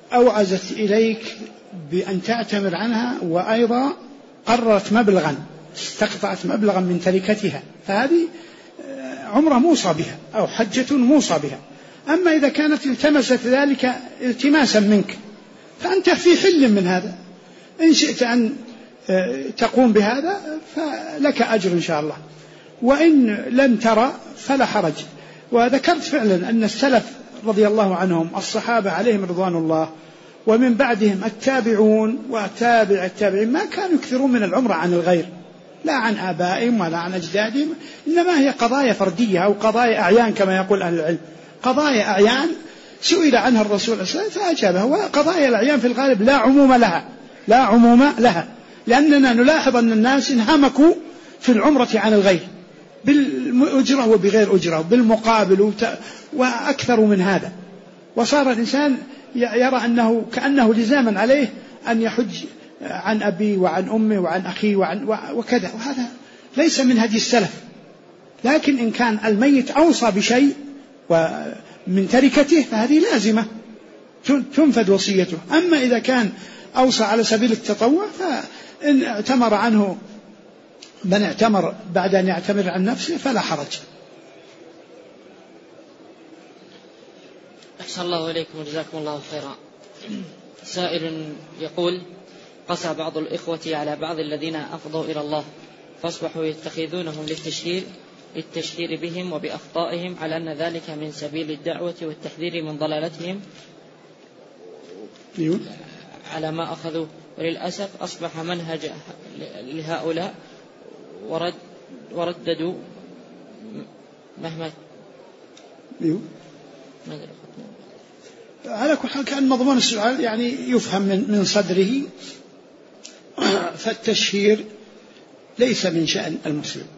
أوعزت إليك بأن تعتمر عنها، وأيضا قررت مبلغا استقطعت مبلغا من تركتها، فهذه عمرة موصى بها أو حجة موصى بها. أما إذا كانت التمست ذلك التماسا منك فأنت في حل من هذا، إن شئت أن تقوم بهذا فلك أجر إن شاء الله، وإن لم ترى فلا حرج. وذكرت فعلا أن السلف رضي الله عنهم الصحابة عليهم رضوان الله ومن بعدهم التابعون وتابع التابعين ما كانوا يكثرون من العمرة عن الغير، لا عن آبائهم ولا عن أجدادهم، إنما هي قضايا فردية أو قضايا أعيان كما يقول أهل العلم، قضايا أعيان سئل عنها الرسول صلى الله عليه وسلم فأجابه. وقضايا الأعيان في الغالب لا عموم لها، لأننا نلاحظ أن الناس انهمكوا في العمرة عن الغير بالأجرة وبغير أجرة بالمقابل وأكثر من هذا، وصار الإنسان يرى أنه كأنه لزاما عليه أن يحج عن أبي وعن أمي وعن أخي وكذا، وهذا ليس من هدي السلف. لكن إن كان الميت أوصى بشيء من تركته فهذه لازمة تنفذ وصيته. أما إذا كان أوصى على سبيل التطوع فإن اعتمر عنه من اعتمر بعد أن يعتمر عن نفسه فلا حرج. أحسن الله إليكم وجزاكم الله خيرا. سائل يقول: قسى بعض الإخوة على بعض الذين أفضوا إلى الله فأصبحوا يتخذونهم للتشهير بهم وبأخطائهم، على أن ذلك من سبيل الدعوة والتحذير من ضلالتهم على ما أخذوا. وللأسف أصبح منهج لهؤلاء ورددوا مهما على كل حال كان مضمون السؤال يعني يفهم من صدره. فالتشهير ليس من شأن المسلم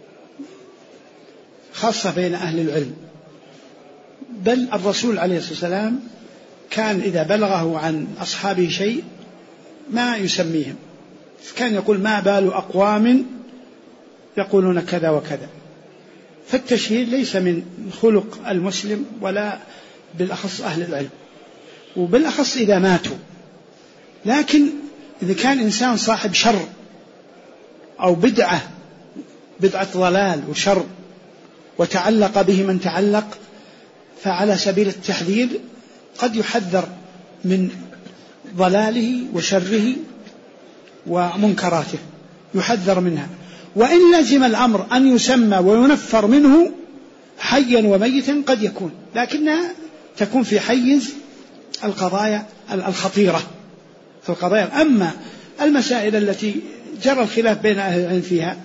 خاصة بين أهل العلم، بل الرسول عليه الصلاة والسلام كان إذا بلغه عن أصحابه شيء ما يسميهم، كان يقول: ما بال أقوام يقولون كذا وكذا. فالتشهير ليس من خلق المسلم ولا بالأخص أهل العلم، وبالأخص إذا ماتوا. لكن إذا كان إنسان صاحب شر أو بدعة ضلال وشر وتعلق به من تعلق، فعلى سبيل التحذير قد يحذر من ضلاله وشره ومنكراته، يحذر منها. وإن لزم الأمر أن يسمى وينفر منه حيا وميتا قد يكون، لكنها تكون في حيز القضايا الخطيرة في القضايا. أما المسائل التي جرى الخلاف بين أهل العلم فيها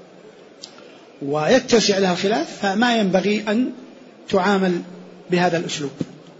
ويتسع لها الخلاف فما ينبغي أن تعامل بهذا الأسلوب.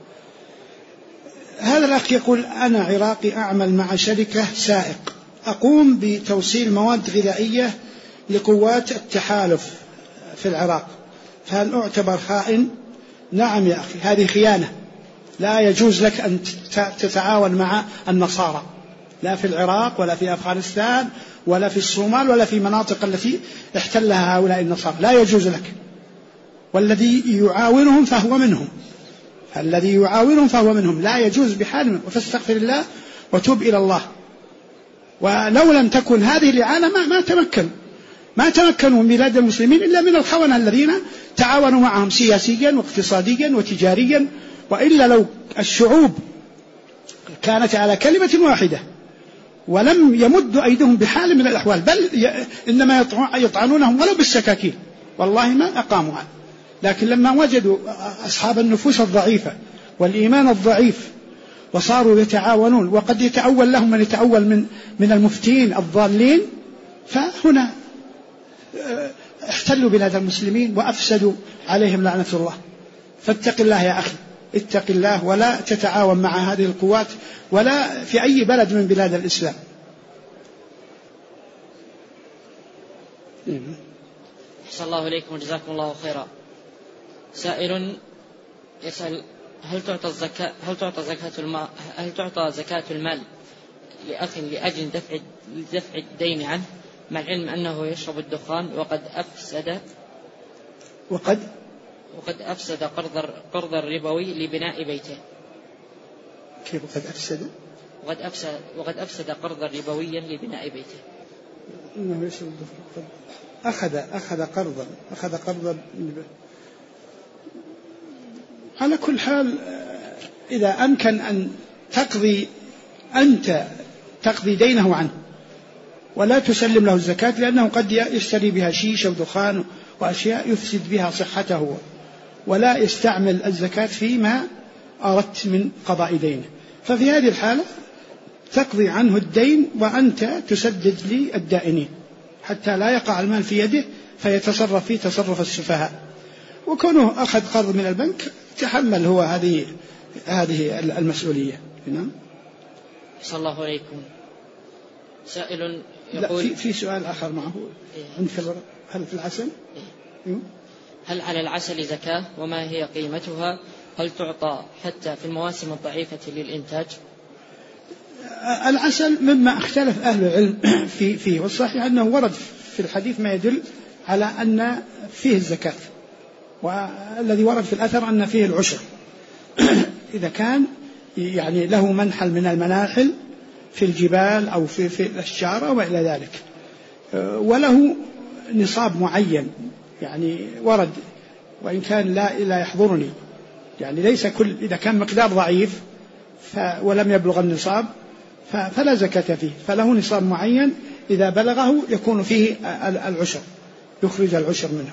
هذا الأخ يقول: أنا عراقي أعمل مع شركة سائق، أقوم بتوصيل مواد غذائية لقوات التحالف في العراق، فهل أعتبر خائن؟ نعم يا أخي، هذه خيانة، لا يجوز لك أن تتعاون مع النصارى، لا في العراق ولا في أفغانستان ولا في الصومال ولا في مناطق التي احتلها هؤلاء النصارى، لا يجوز لك. والذي يعاونهم فهو منهم، الذي يعاونهم فهو منهم، لا يجوز بحال منهم. فاستغفر الله وتوب إلى الله. ولو لم تكن هذه الإعانة ما تمكنوا من بلاد المسلمين إلا من الخونة الذين تعاونوا معهم سياسيا واقتصاديا وتجاريا. وإلا لو الشعوب كانت على كلمة واحدة ولم يمدوا أيديهم بحال من الأحوال، بل إنما يطعنونهم ولو بالسكاكين، والله ما أقاموا عنه. لكن لما وجدوا أصحاب النفوس الضعيفة والإيمان الضعيف وصاروا يتعاونون، وقد يتأول لهم من يتأول من المفتين الضالين، فهنا احتلوا بلاد المسلمين وأفسدوا عليهم لعنة الله. فاتق الله يا أخي، اتق الله، ولا تتعاون مع هذه القوات ولا في أي بلد من بلاد الإسلام. أحسن الله إليكم وجزاكم الله خيرا. سائل يسأل: هل تعطى زكاة المال لأخ لأجل دفع الدين عنه، مع العلم أنه يشرب الدخان وقد أفسد قرض الربوي لبناء بيته؟ كيف قد أفسد؟ وقد أفسد قرضا ربويا لبناء بيته. إنه يشرب أخذ قرضا على كل حال. إذا أمكن أن تقضي دينه عنه ولا تسلم له الزكاة، لأنه قد يشتري بها شيشة ودخان وأشياء يفسد بها صحته، ولا يستعمل الزكاة فيما أردت من قضاء دينه. ففي هذه الحالة تقضي عنه الدين وأنت تسدد للدائنين حتى لا يقع المال في يده فيتصرف فيه تصرف السفهاء. وكونه أخذ قرض من البنك تحمل هو هذه المسؤولية. نعم. صلى الله عليكم. سائل يقول في سؤال آخر معه. هل في العسل؟ هل على العسل زكاة؟ وما هي قيمتها؟ هل تعطى حتى في المواسم الضعيفة للإنتاج؟ العسل مما اختلف أهل العلم فيه، والصحيح أنه ورد في الحديث ما يدل على أن فيه الزكاة، والذي ورد في الأثر أن فيه العشر إذا كان يعني له منحل من المناحل في الجبال أو في الأشجار أو إلى ذلك، وله نصاب معين يعني ورد، وإن كان لا يحضرني، يعني ليس كل إذا كان مقدار ضعيف ولم يبلغ النصاب فلا زكاة فيه، فله نصاب معين إذا بلغه يكون فيه العشر، يخرج العشر منه.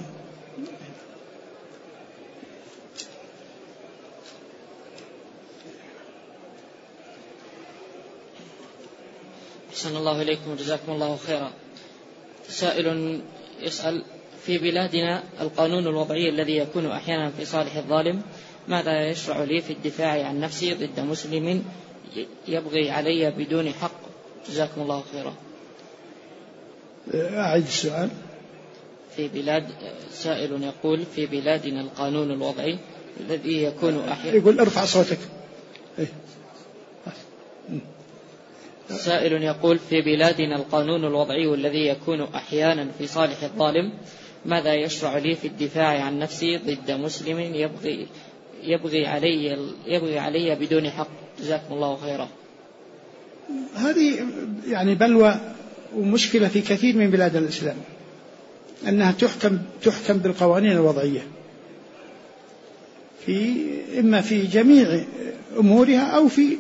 أحسن الله إليكم وجزاكم الله خيرا. سائل يسأل: في بلادنا القانون الوضعي الذي يكون أحيانا في صالح الظالم، ماذا يشرع لي في الدفاع عن نفسي ضد مسلم يبغي علي بدون حق؟ جزاكم الله خيرا. أعيد السؤال. سائل يقول: في بلادنا القانون الوضعي الذي يكون أحيانا، يقول ارفع صوتك. سائل يقول: في بلادنا القانون الوضعي الذي يكون أحيانا في صالح الظالم، ماذا يشرع لي في الدفاع عن نفسي ضد مسلم يبغي علي بدون حق؟ جزاكم الله خيرا. هذه يعني بلوى ومشكلة في كثير من بلاد الإسلام، أنها تحكم بالقوانين الوضعية إما في جميع أمورها أو في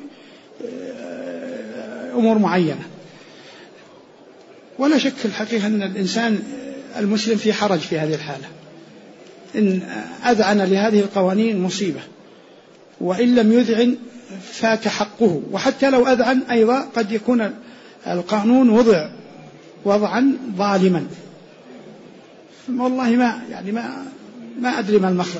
أمور معينة. ولا شك الحقيقة أن الإنسان المسلم في حرج في هذه الحالة، إن أذعن لهذه القوانين مصيبة، وإن لم يذعن فات حقه، وحتى لو أذعن أيضا قد يكون القانون وضعا ظالما. والله ما أدري ما المخرج.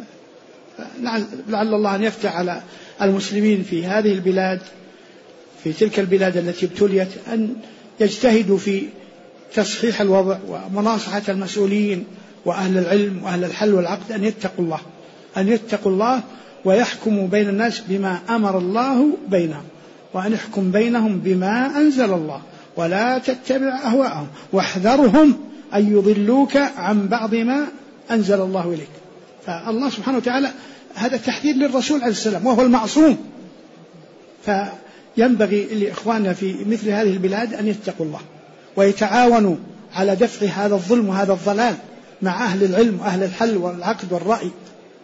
لعل الله أن يفتح على المسلمين في هذه البلاد، في تلك البلاد التي ابتليت، أن يجتهدوا في تصحيح الوضع ومناصحة المسؤولين وأهل العلم وأهل الحل والعقد أن يتقوا الله ويحكموا بين الناس بما أمر الله بينهم، وأن يحكم بينهم بما أنزل الله، ولا تتبع أهواءهم، واحذرهم أن يضلوك عن بعض ما أنزل الله إليك. فالله سبحانه وتعالى هذا تحذير للرسول عليه السلام وهو المعصوم. فينبغي لإخواننا في مثل هذه البلاد أن يتقوا الله ويتعاونوا على دفع هذا الظلم وهذا الضلال مع أهل العلم وأهل الحل والعقد والرأي.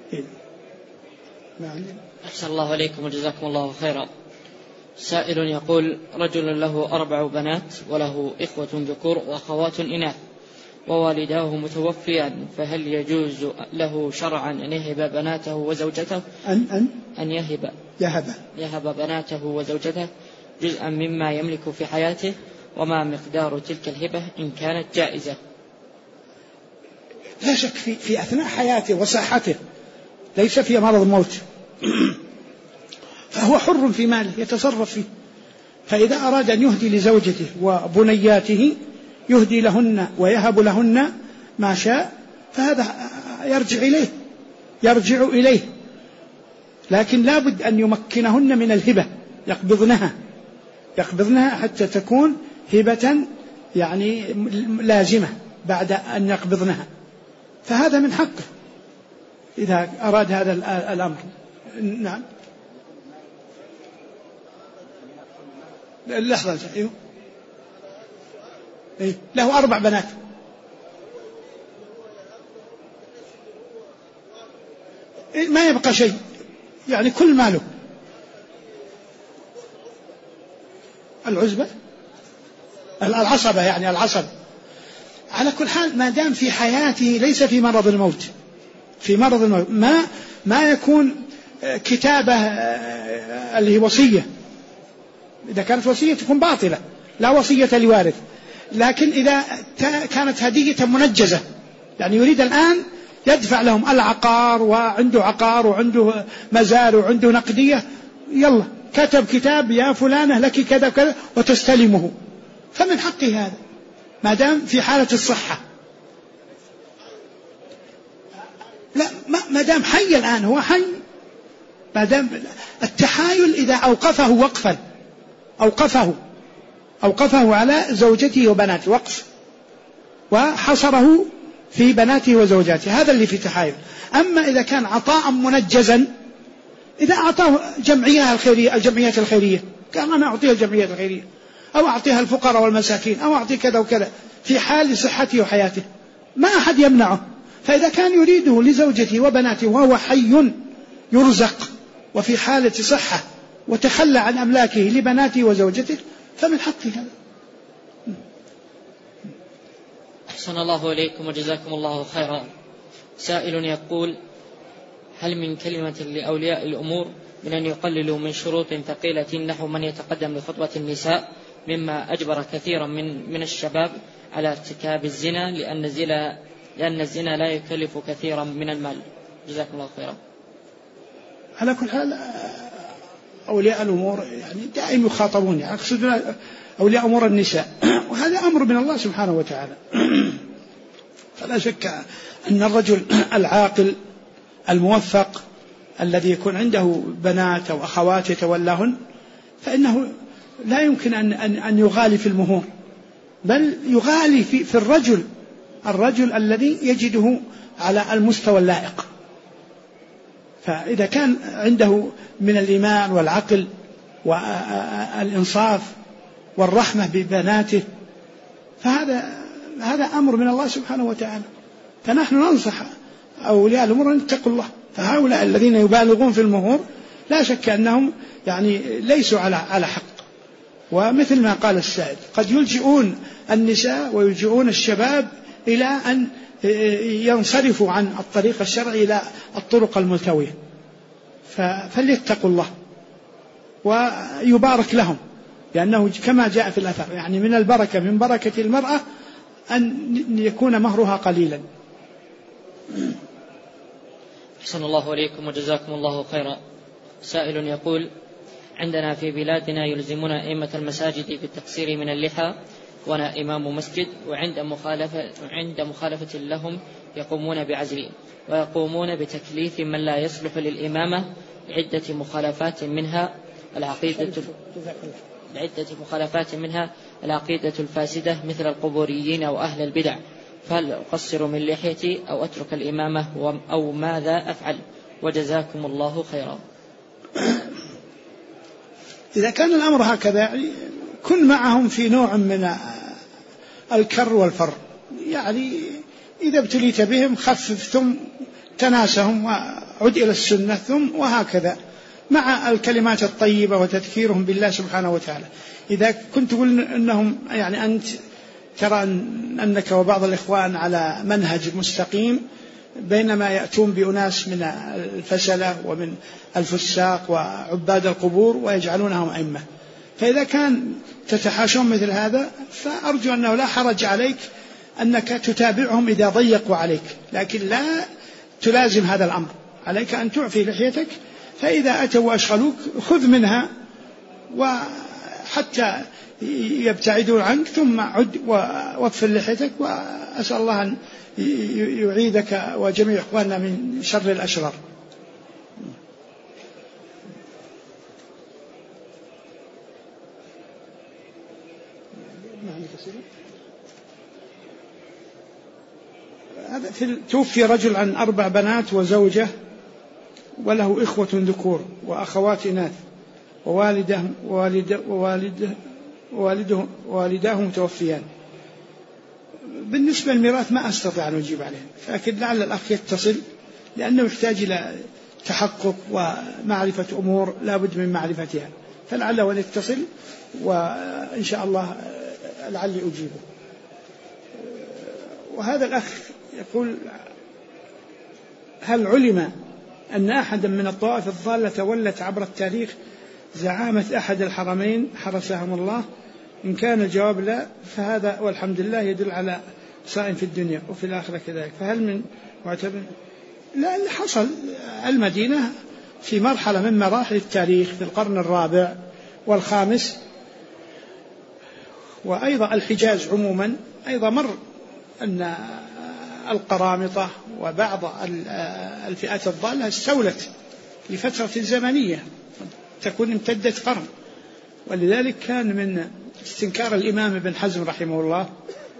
أحسن الله عليكم وجزاكم الله خيرا. سائل يقول: رجل له 4 بنات وله إخوة ذكور وأخوات إناث، ووالداه متوفيان، فهل يجوز له شرعا أن يهب بناته وزوجته أن يهب بناته وزوجته جزءا مما يملك في حياته؟ وما مقدار تلك الهبة إن كانت جائزة؟ لا شك في أثناء حياته وصحته، ليس في مرض الموت، فهو حر في ماله يتصرف فيه. فإذا أراد أن يهدي لزوجته وبنياته يهدي لهن ويهب لهن ما شاء، فهذا يرجع إليه، لكن لا بد أن يمكنهن من الهبة، يقبضنها حتى تكون هبة يعني لازمة بعد أن يقبضنها، فهذا من حقه إذا أراد هذا الأمر. نعم. لحظة. له 4 بنات. ما يبقى شيء، يعني كل ماله. العزبة العصبة، يعني العصب. على كل حال ما دام في حياته ليس في مرض الموت، في مرض الموت ما يكون كتابة اللي هي وصية. إذا كانت وصية تكون باطلة، لا وصية لوارث. لكن إذا كانت هدية منجزة، يعني يريد الآن يدفع لهم العقار، وعنده عقار وعنده مزار وعنده نقدية، يلا كتب كتاب يا فلانة لك كذا كذا وتستلمه، فمن حقه هذا ما دام في حالة الصحة. لا، ما دام حي الآن، هو حي. ما دام التحايل إذا أوقفه وقفا، أوقفه على زوجته وبناته وقف، وحصره في بناته وزوجاته، هذا اللي في تحايل. أما إذا كان عطاء منجزا، إذا أعطاه الجمعيات الخيرية، كان أنا أعطيها الجمعيات الخيرية، أو أعطيها الفقراء والمساكين، أو أعطي كذا وكذا، في حال صحته وحياته ما أحد يمنعه. فإذا كان يريده لزوجته وبناته وهو حي يرزق وفي حالة صحة، وتخلى عن أملاكه لبناته وزوجته، فمن حقه هذا. أحسن الله إليكم وجزاكم الله خيرا. سائل يقول: هل من كلمة لأولياء الأمور من أن يقللوا من شروط ثقيلة نحو من يتقدم لخطبة النساء، مما أجبر كثيرا من الشباب على ارتكاب الزنا، لأن الزنا لا يكلف كثيرا من المال؟ جزاكم الله خيرا. على كل حال أولياء الأمور يعني دائما يخاطبون، يعني أقصد أولياء أمور النساء، وهذا أمر من الله سبحانه وتعالى. فلا شك أن الرجل العاقل الموفق الذي يكون عنده بنات أو أخوات يتولاهن، فإنه لا يمكن أن يغالي في المهور، بل يغالي في الرجل الذي يجده على المستوى اللائق. فإذا كان عنده من الإيمان والعقل والإنصاف والرحمة ببناته، فهذا أمر من الله سبحانه وتعالى. فنحن ننصح أولياء الأمور أن يتقوا الله. فهؤلاء الذين يبالغون في المهور لا شك أنهم يعني ليسوا على حق. ومثل ما قال السائل، قد يلجئون النساء ويلجئون الشباب إلى أن ينصرفوا عن الطريق الشرعي إلى الطرق الملتوية، فليتقوا الله ويبارك لهم، لأنه كما جاء في الأثر يعني من البركة، من بركة المرأة أن يكون مهرها قليلا. أحسن الله إليكم وجزاكم الله خيرا. سائل يقول: عندنا في بلادنا يلزمون أئمة المساجد بالتقصير من اللحى، وأنا إمام مسجد، وعند مخالفة لهم يقومون بعزل، ويقومون بتكليف من لا يصلح للإمامة لعدة مخالفات منها العقيدة الفاسدة مثل القبوريين أو أهل البدع، فهل أقصر من لحيتي أو أترك الإمامة أو ماذا أفعل؟ وجزاكم الله خيرا. إذا كان الأمر هكذا يعني كن معهم في نوع من الكر والفر، يعني إذا ابتليت بهم خفف ثم تناسهم وعد إلى السنة ثم، وهكذا مع الكلمات الطيبة وتذكيرهم بالله سبحانه وتعالى. إذا كنت تقول أنهم يعني أنت ترى أنك وبعض الإخوان على منهج مستقيم، بينما يأتون بأناس من الفسلة ومن الفساق وعباد القبور ويجعلونهم أئمة، فإذا كان تتحاشون مثل هذا فأرجو أنه لا حرج عليك أنك تتابعهم إذا ضيقوا عليك، لكن لا تلازم هذا الأمر. عليك أن تعفي لحيتك، فإذا أتوا وأشغلوك خذ منها وحتى يبتعدون عنك، ثم عد ووفر لحيتك، وأسأل الله أن يعيدك وجميع إخواننا من شر الأشرار. توفي رجل عن 4 بنات وزوجة، وله إخوة ذكور وأخوات إناث، ووالداه متوفيان، بالنسبة للميراث ما أستطيع أن أجيب عليه، لكن لعل الأخ يتصل لأنه يحتاج إلى تحقق ومعرفة أمور لا بد من معرفتها، فلعله أن يتصل وإن شاء الله لعلي أجيبه. وهذا الأخ يقول: هل علم أن أحدا من الطوائف الضالة تولت عبر التاريخ زعامة أحد الحرمين حرسهم الله؟ إن كان الجواب لا، فهذا والحمد لله يدل على صائم في الدنيا وفي الآخرة كذلك. فهل من معتبر؟ لا، اللي حصل المدينة في مرحلة من مراحل التاريخ في القرن الرابع والخامس، وأيضا الحجاز عموما أيضا مر أن القرامطة وبعض الفئات الضالة استولت لفترة زمنية تكون امتدت قرن. ولذلك كان من استنكار الإمام ابن حزم رحمه الله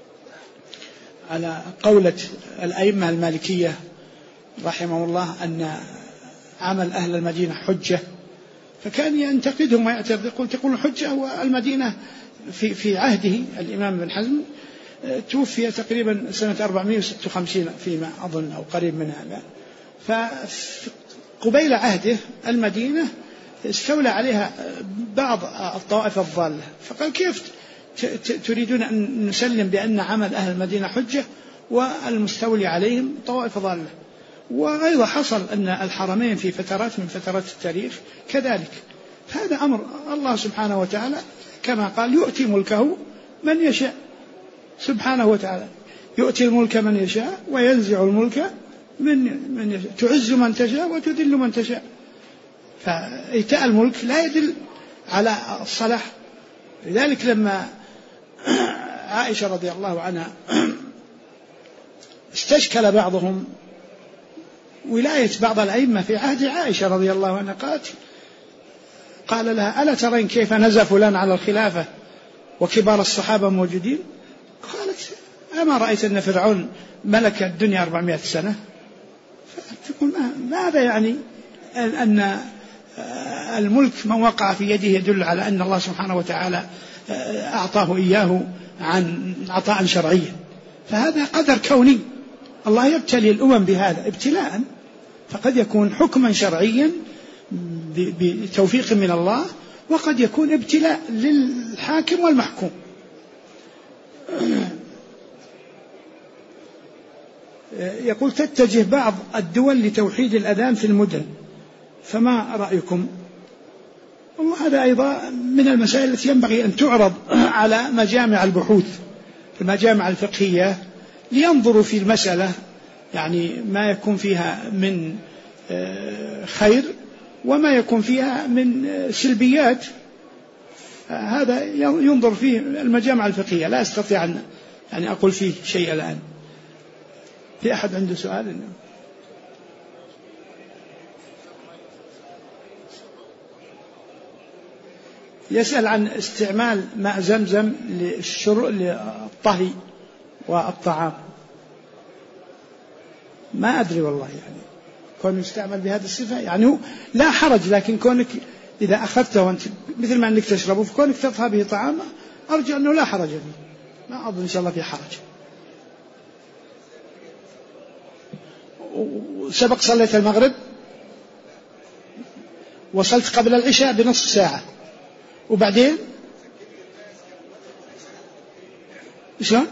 على قولة الأئمة المالكية رحمه الله أن عمل أهل المدينة حجة، فكان ينتقدهم ويعترض، تقول حجة، والمدينة في عهده الإمام ابن حزم توفي تقريبا سنة 456 فيما أظن أو قريب من هذا، فقبيل عهده المدينة استولى عليها بعض الطوائف الضالة، فقال: كيف تريدون أن نسلم بأن عمل أهل المدينة حجة والمستولي عليهم طوائف ضالة؟ وأيضا حصل أن الحرمين في فترات من فترات التاريخ كذلك. هذا أمر الله سبحانه وتعالى كما قال: يؤتي ملكه من يشاء، سبحانه وتعالى يؤتي الملك من يشاء وينزع الملك من يشاء، تعز من تشاء وتذل من تشاء. فإيتاء الملك لا يدل على الصلاح. لذلك لما عائشة رضي الله عنها استشكل بعضهم ولاية بعض الأئمة في عهد عائشة رضي الله عنها، قال لها: ألا ترين كيف نزل فلان على الخلافة وكبار الصحابة موجودين؟ قالت: أما رأيت أن فرعون ملك الدنيا 400 سنة؟ فتقول ماذا يعني أن الملك من وقع في يده يدل على أن الله سبحانه وتعالى أعطاه إياه عن عطاء شرعيا، فهذا قدر كوني، الله يبتلي الأمم بهذا ابتلاء، فقد يكون حكما شرعيا بتوفيق من الله، وقد يكون ابتلاء للحاكم والمحكوم. يقول: تتجه بعض الدول لتوحيد الأذان في المدن، فما رأيكم؟ والله هذا أيضا من المسائل التي ينبغي أن تعرض على مجامع البحوث، المجامع الفقهية، لينظروا في المسألة، يعني ما يكون فيها من خير وما يكون فيها من سلبيات، هذا ينظر فيه المجامع الفقهية. لا أستطيع أن يعني أقول فيه شيء الآن. في أحد عنده سؤال؟ يسأل عن استعمال ماء زمزم للطهي والطعام. ما أدري والله، يعني كون يستعمل بهذه الصفة يعني هو لا حرج، لكن كونك إذا أخذته وأنت مثل ما أنك تشربه، فكونك تطهى به طعام أرجو أنه لا حرج فيه، ما أظن إن شاء الله في حرج. سبق صليت المغرب، وصلت قبل العشاء بنصف ساعة، وبعدين شلون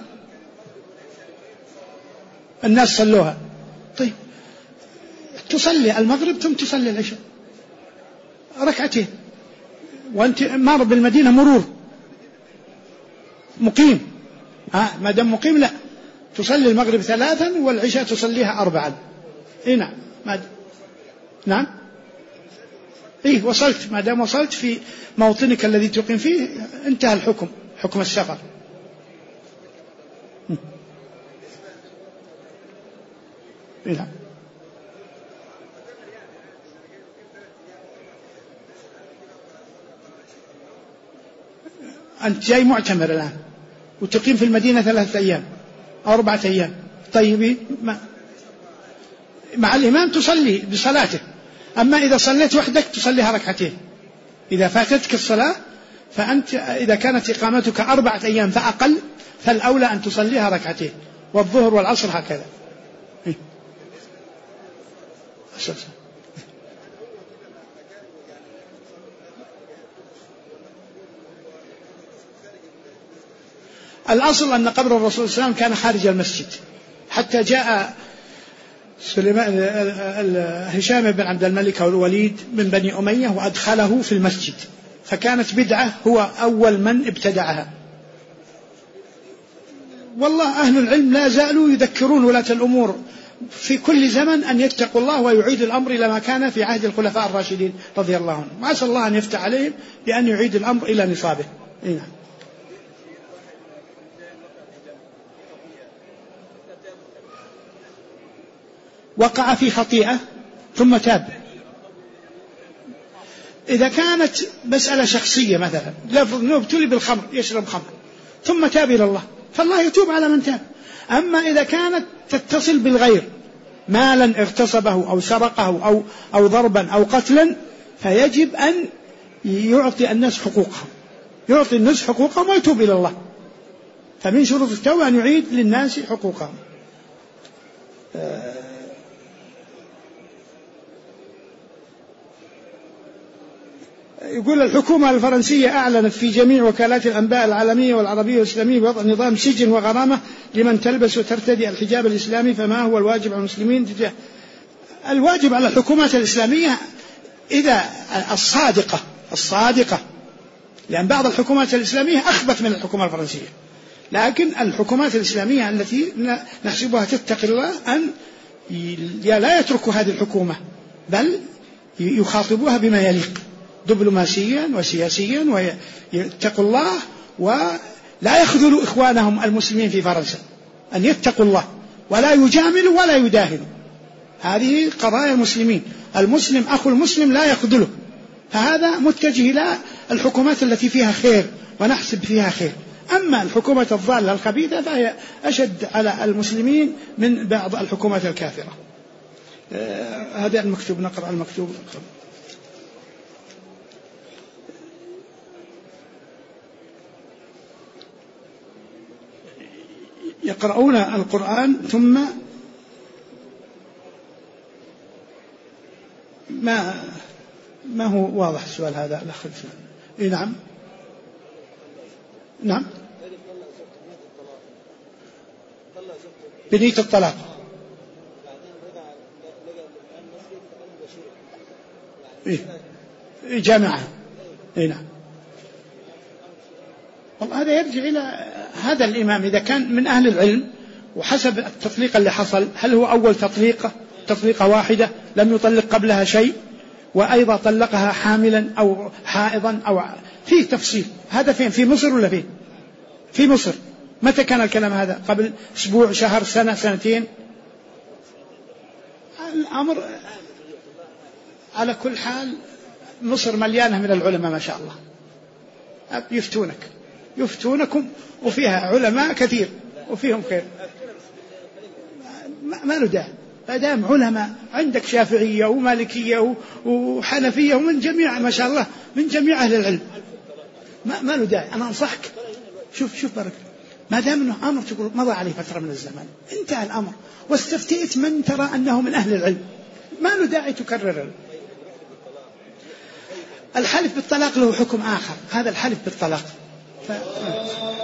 الناس صلوها؟ طيب تصلي المغرب ثم تصلي العشاء ركعتين، وأنت مار بالمدينة مرور مقيم، ما دام مقيم لا تصلي المغرب 3 والعشاء تصليها 4. إيه نعم، نعم إيه وصلت، ما دام وصلت في موطنك الذي تقيم فيه انتهى الحكم، حكم السفر. إيه نعم. أنت جاي معتمر الآن وتقيم في المدينة 3 أيام أو 4 أيام، طيب مع الإمام تصلي بصلاته، أما إذا صليت وحدك تصليها ركعتين. إذا فاتتك الصلاة فأنت إذا كانت إقامتك 4 أيام فأقل فالأولى أن تصليها ركعتين، والظهر والعصر هكذا. الأصل أن قبر الرسول صلى الله عليه وسلم كان خارج المسجد، حتى جاء هشام بن عبد الملك والوليد من بني أمية وأدخله في المسجد، فكانت بدعة هو أول من ابتدعها. والله أهل العلم لا زالوا يذكرون ولاة الأمور في كل زمن أن يتقوا الله ويعيد الأمر إلى ما كان في عهد الخلفاء الراشدين رضي الله عنهم، وعسى الله أن يفتح عليهم بأن يعيد الأمر إلى نصابه. نعم. وقع في خطيئة ثم تاب. إذا كانت مسألة شخصية مثلا، لو ابتلي بالخمر يشرب خمر ثم تاب إلى الله فالله يتوب على من تاب. أما إذا كانت تتصل بالغير، مالا اغتصبه أو سرقه أو ضربا أو قتلا، فيجب أن يعطي الناس حقوقهم، يعطي الناس حقوقهم ويتوب إلى الله. فمن شروط التوبة أن يعيد للناس حقوقهم. يقول الحكومة الفرنسية أعلنت في جميع وكالات الأنباء العالمية والعربية والإسلامية بوضع نظام سجن وغرامة لمن تلبس وترتدي الحجاب الإسلامي، فما هو الواجب على المسلمين تجاه؟ الواجب على الحكومات الإسلامية إذا الصادقة، لأن بعض الحكومات الإسلامية أخبث من الحكومة الفرنسية، لكن الحكومات الإسلامية التي نحسبها تتقي الله أن لا يتركوا هذه الحكومة، بل يخاطبوها بما يليق دبلوماسيا وسياسيا، ويتقوا الله ولا يخذلوا إخوانهم المسلمين في فرنسا، أن يتقوا الله ولا يجاملوا ولا يداهنوا. هذه قضايا المسلمين، المسلم أخو المسلم لا يخذله، فهذا متجه إلى الحكومات التي فيها خير ونحسب فيها خير. أما الحكومة الضالة الخبيثة فهي أشد على المسلمين من بعض الحكومات الكافرة. هذا المكتوب، نقرأ المكتوب. يقرؤون القرآن ثم ما هو واضح السؤال هذا الأخ. نعم نعم، بنية الطلاق. جامعة. نعم. والله هذا يرجع إلى هذا الإمام إذا كان من أهل العلم، وحسب التطليق اللي حصل، هل هو أول تطليقة واحدة لم يطلق قبلها شيء، وأيضا طلقها حاملا أو حائضا، أو فيه تفصيل. هذا فين؟ في مصر ولا فين؟ في مصر. متى كان الكلام هذا؟ قبل أسبوع، شهر، سنة، سنتين؟ الأمر على كل حال مصر مليانة من العلماء ما شاء الله، يفتونكم، وفيها علماء كثير وفيهم خير. ما له داعي، ما دام علماء عندك شافعية ومالكية وحنفية ومن جميع ما شاء الله من جميع أهل العلم، ما له داعي. أنا أنصحك، شوف بركة، ما دام أنه أمر تقول مضى عليه فترة من الزمان، انتهى الأمر، واستفتئت من ترى أنه من أهل العلم، ما له داعي تكرر. الحلف بالطلاق له حكم آخر، هذا الحلف بالطلاق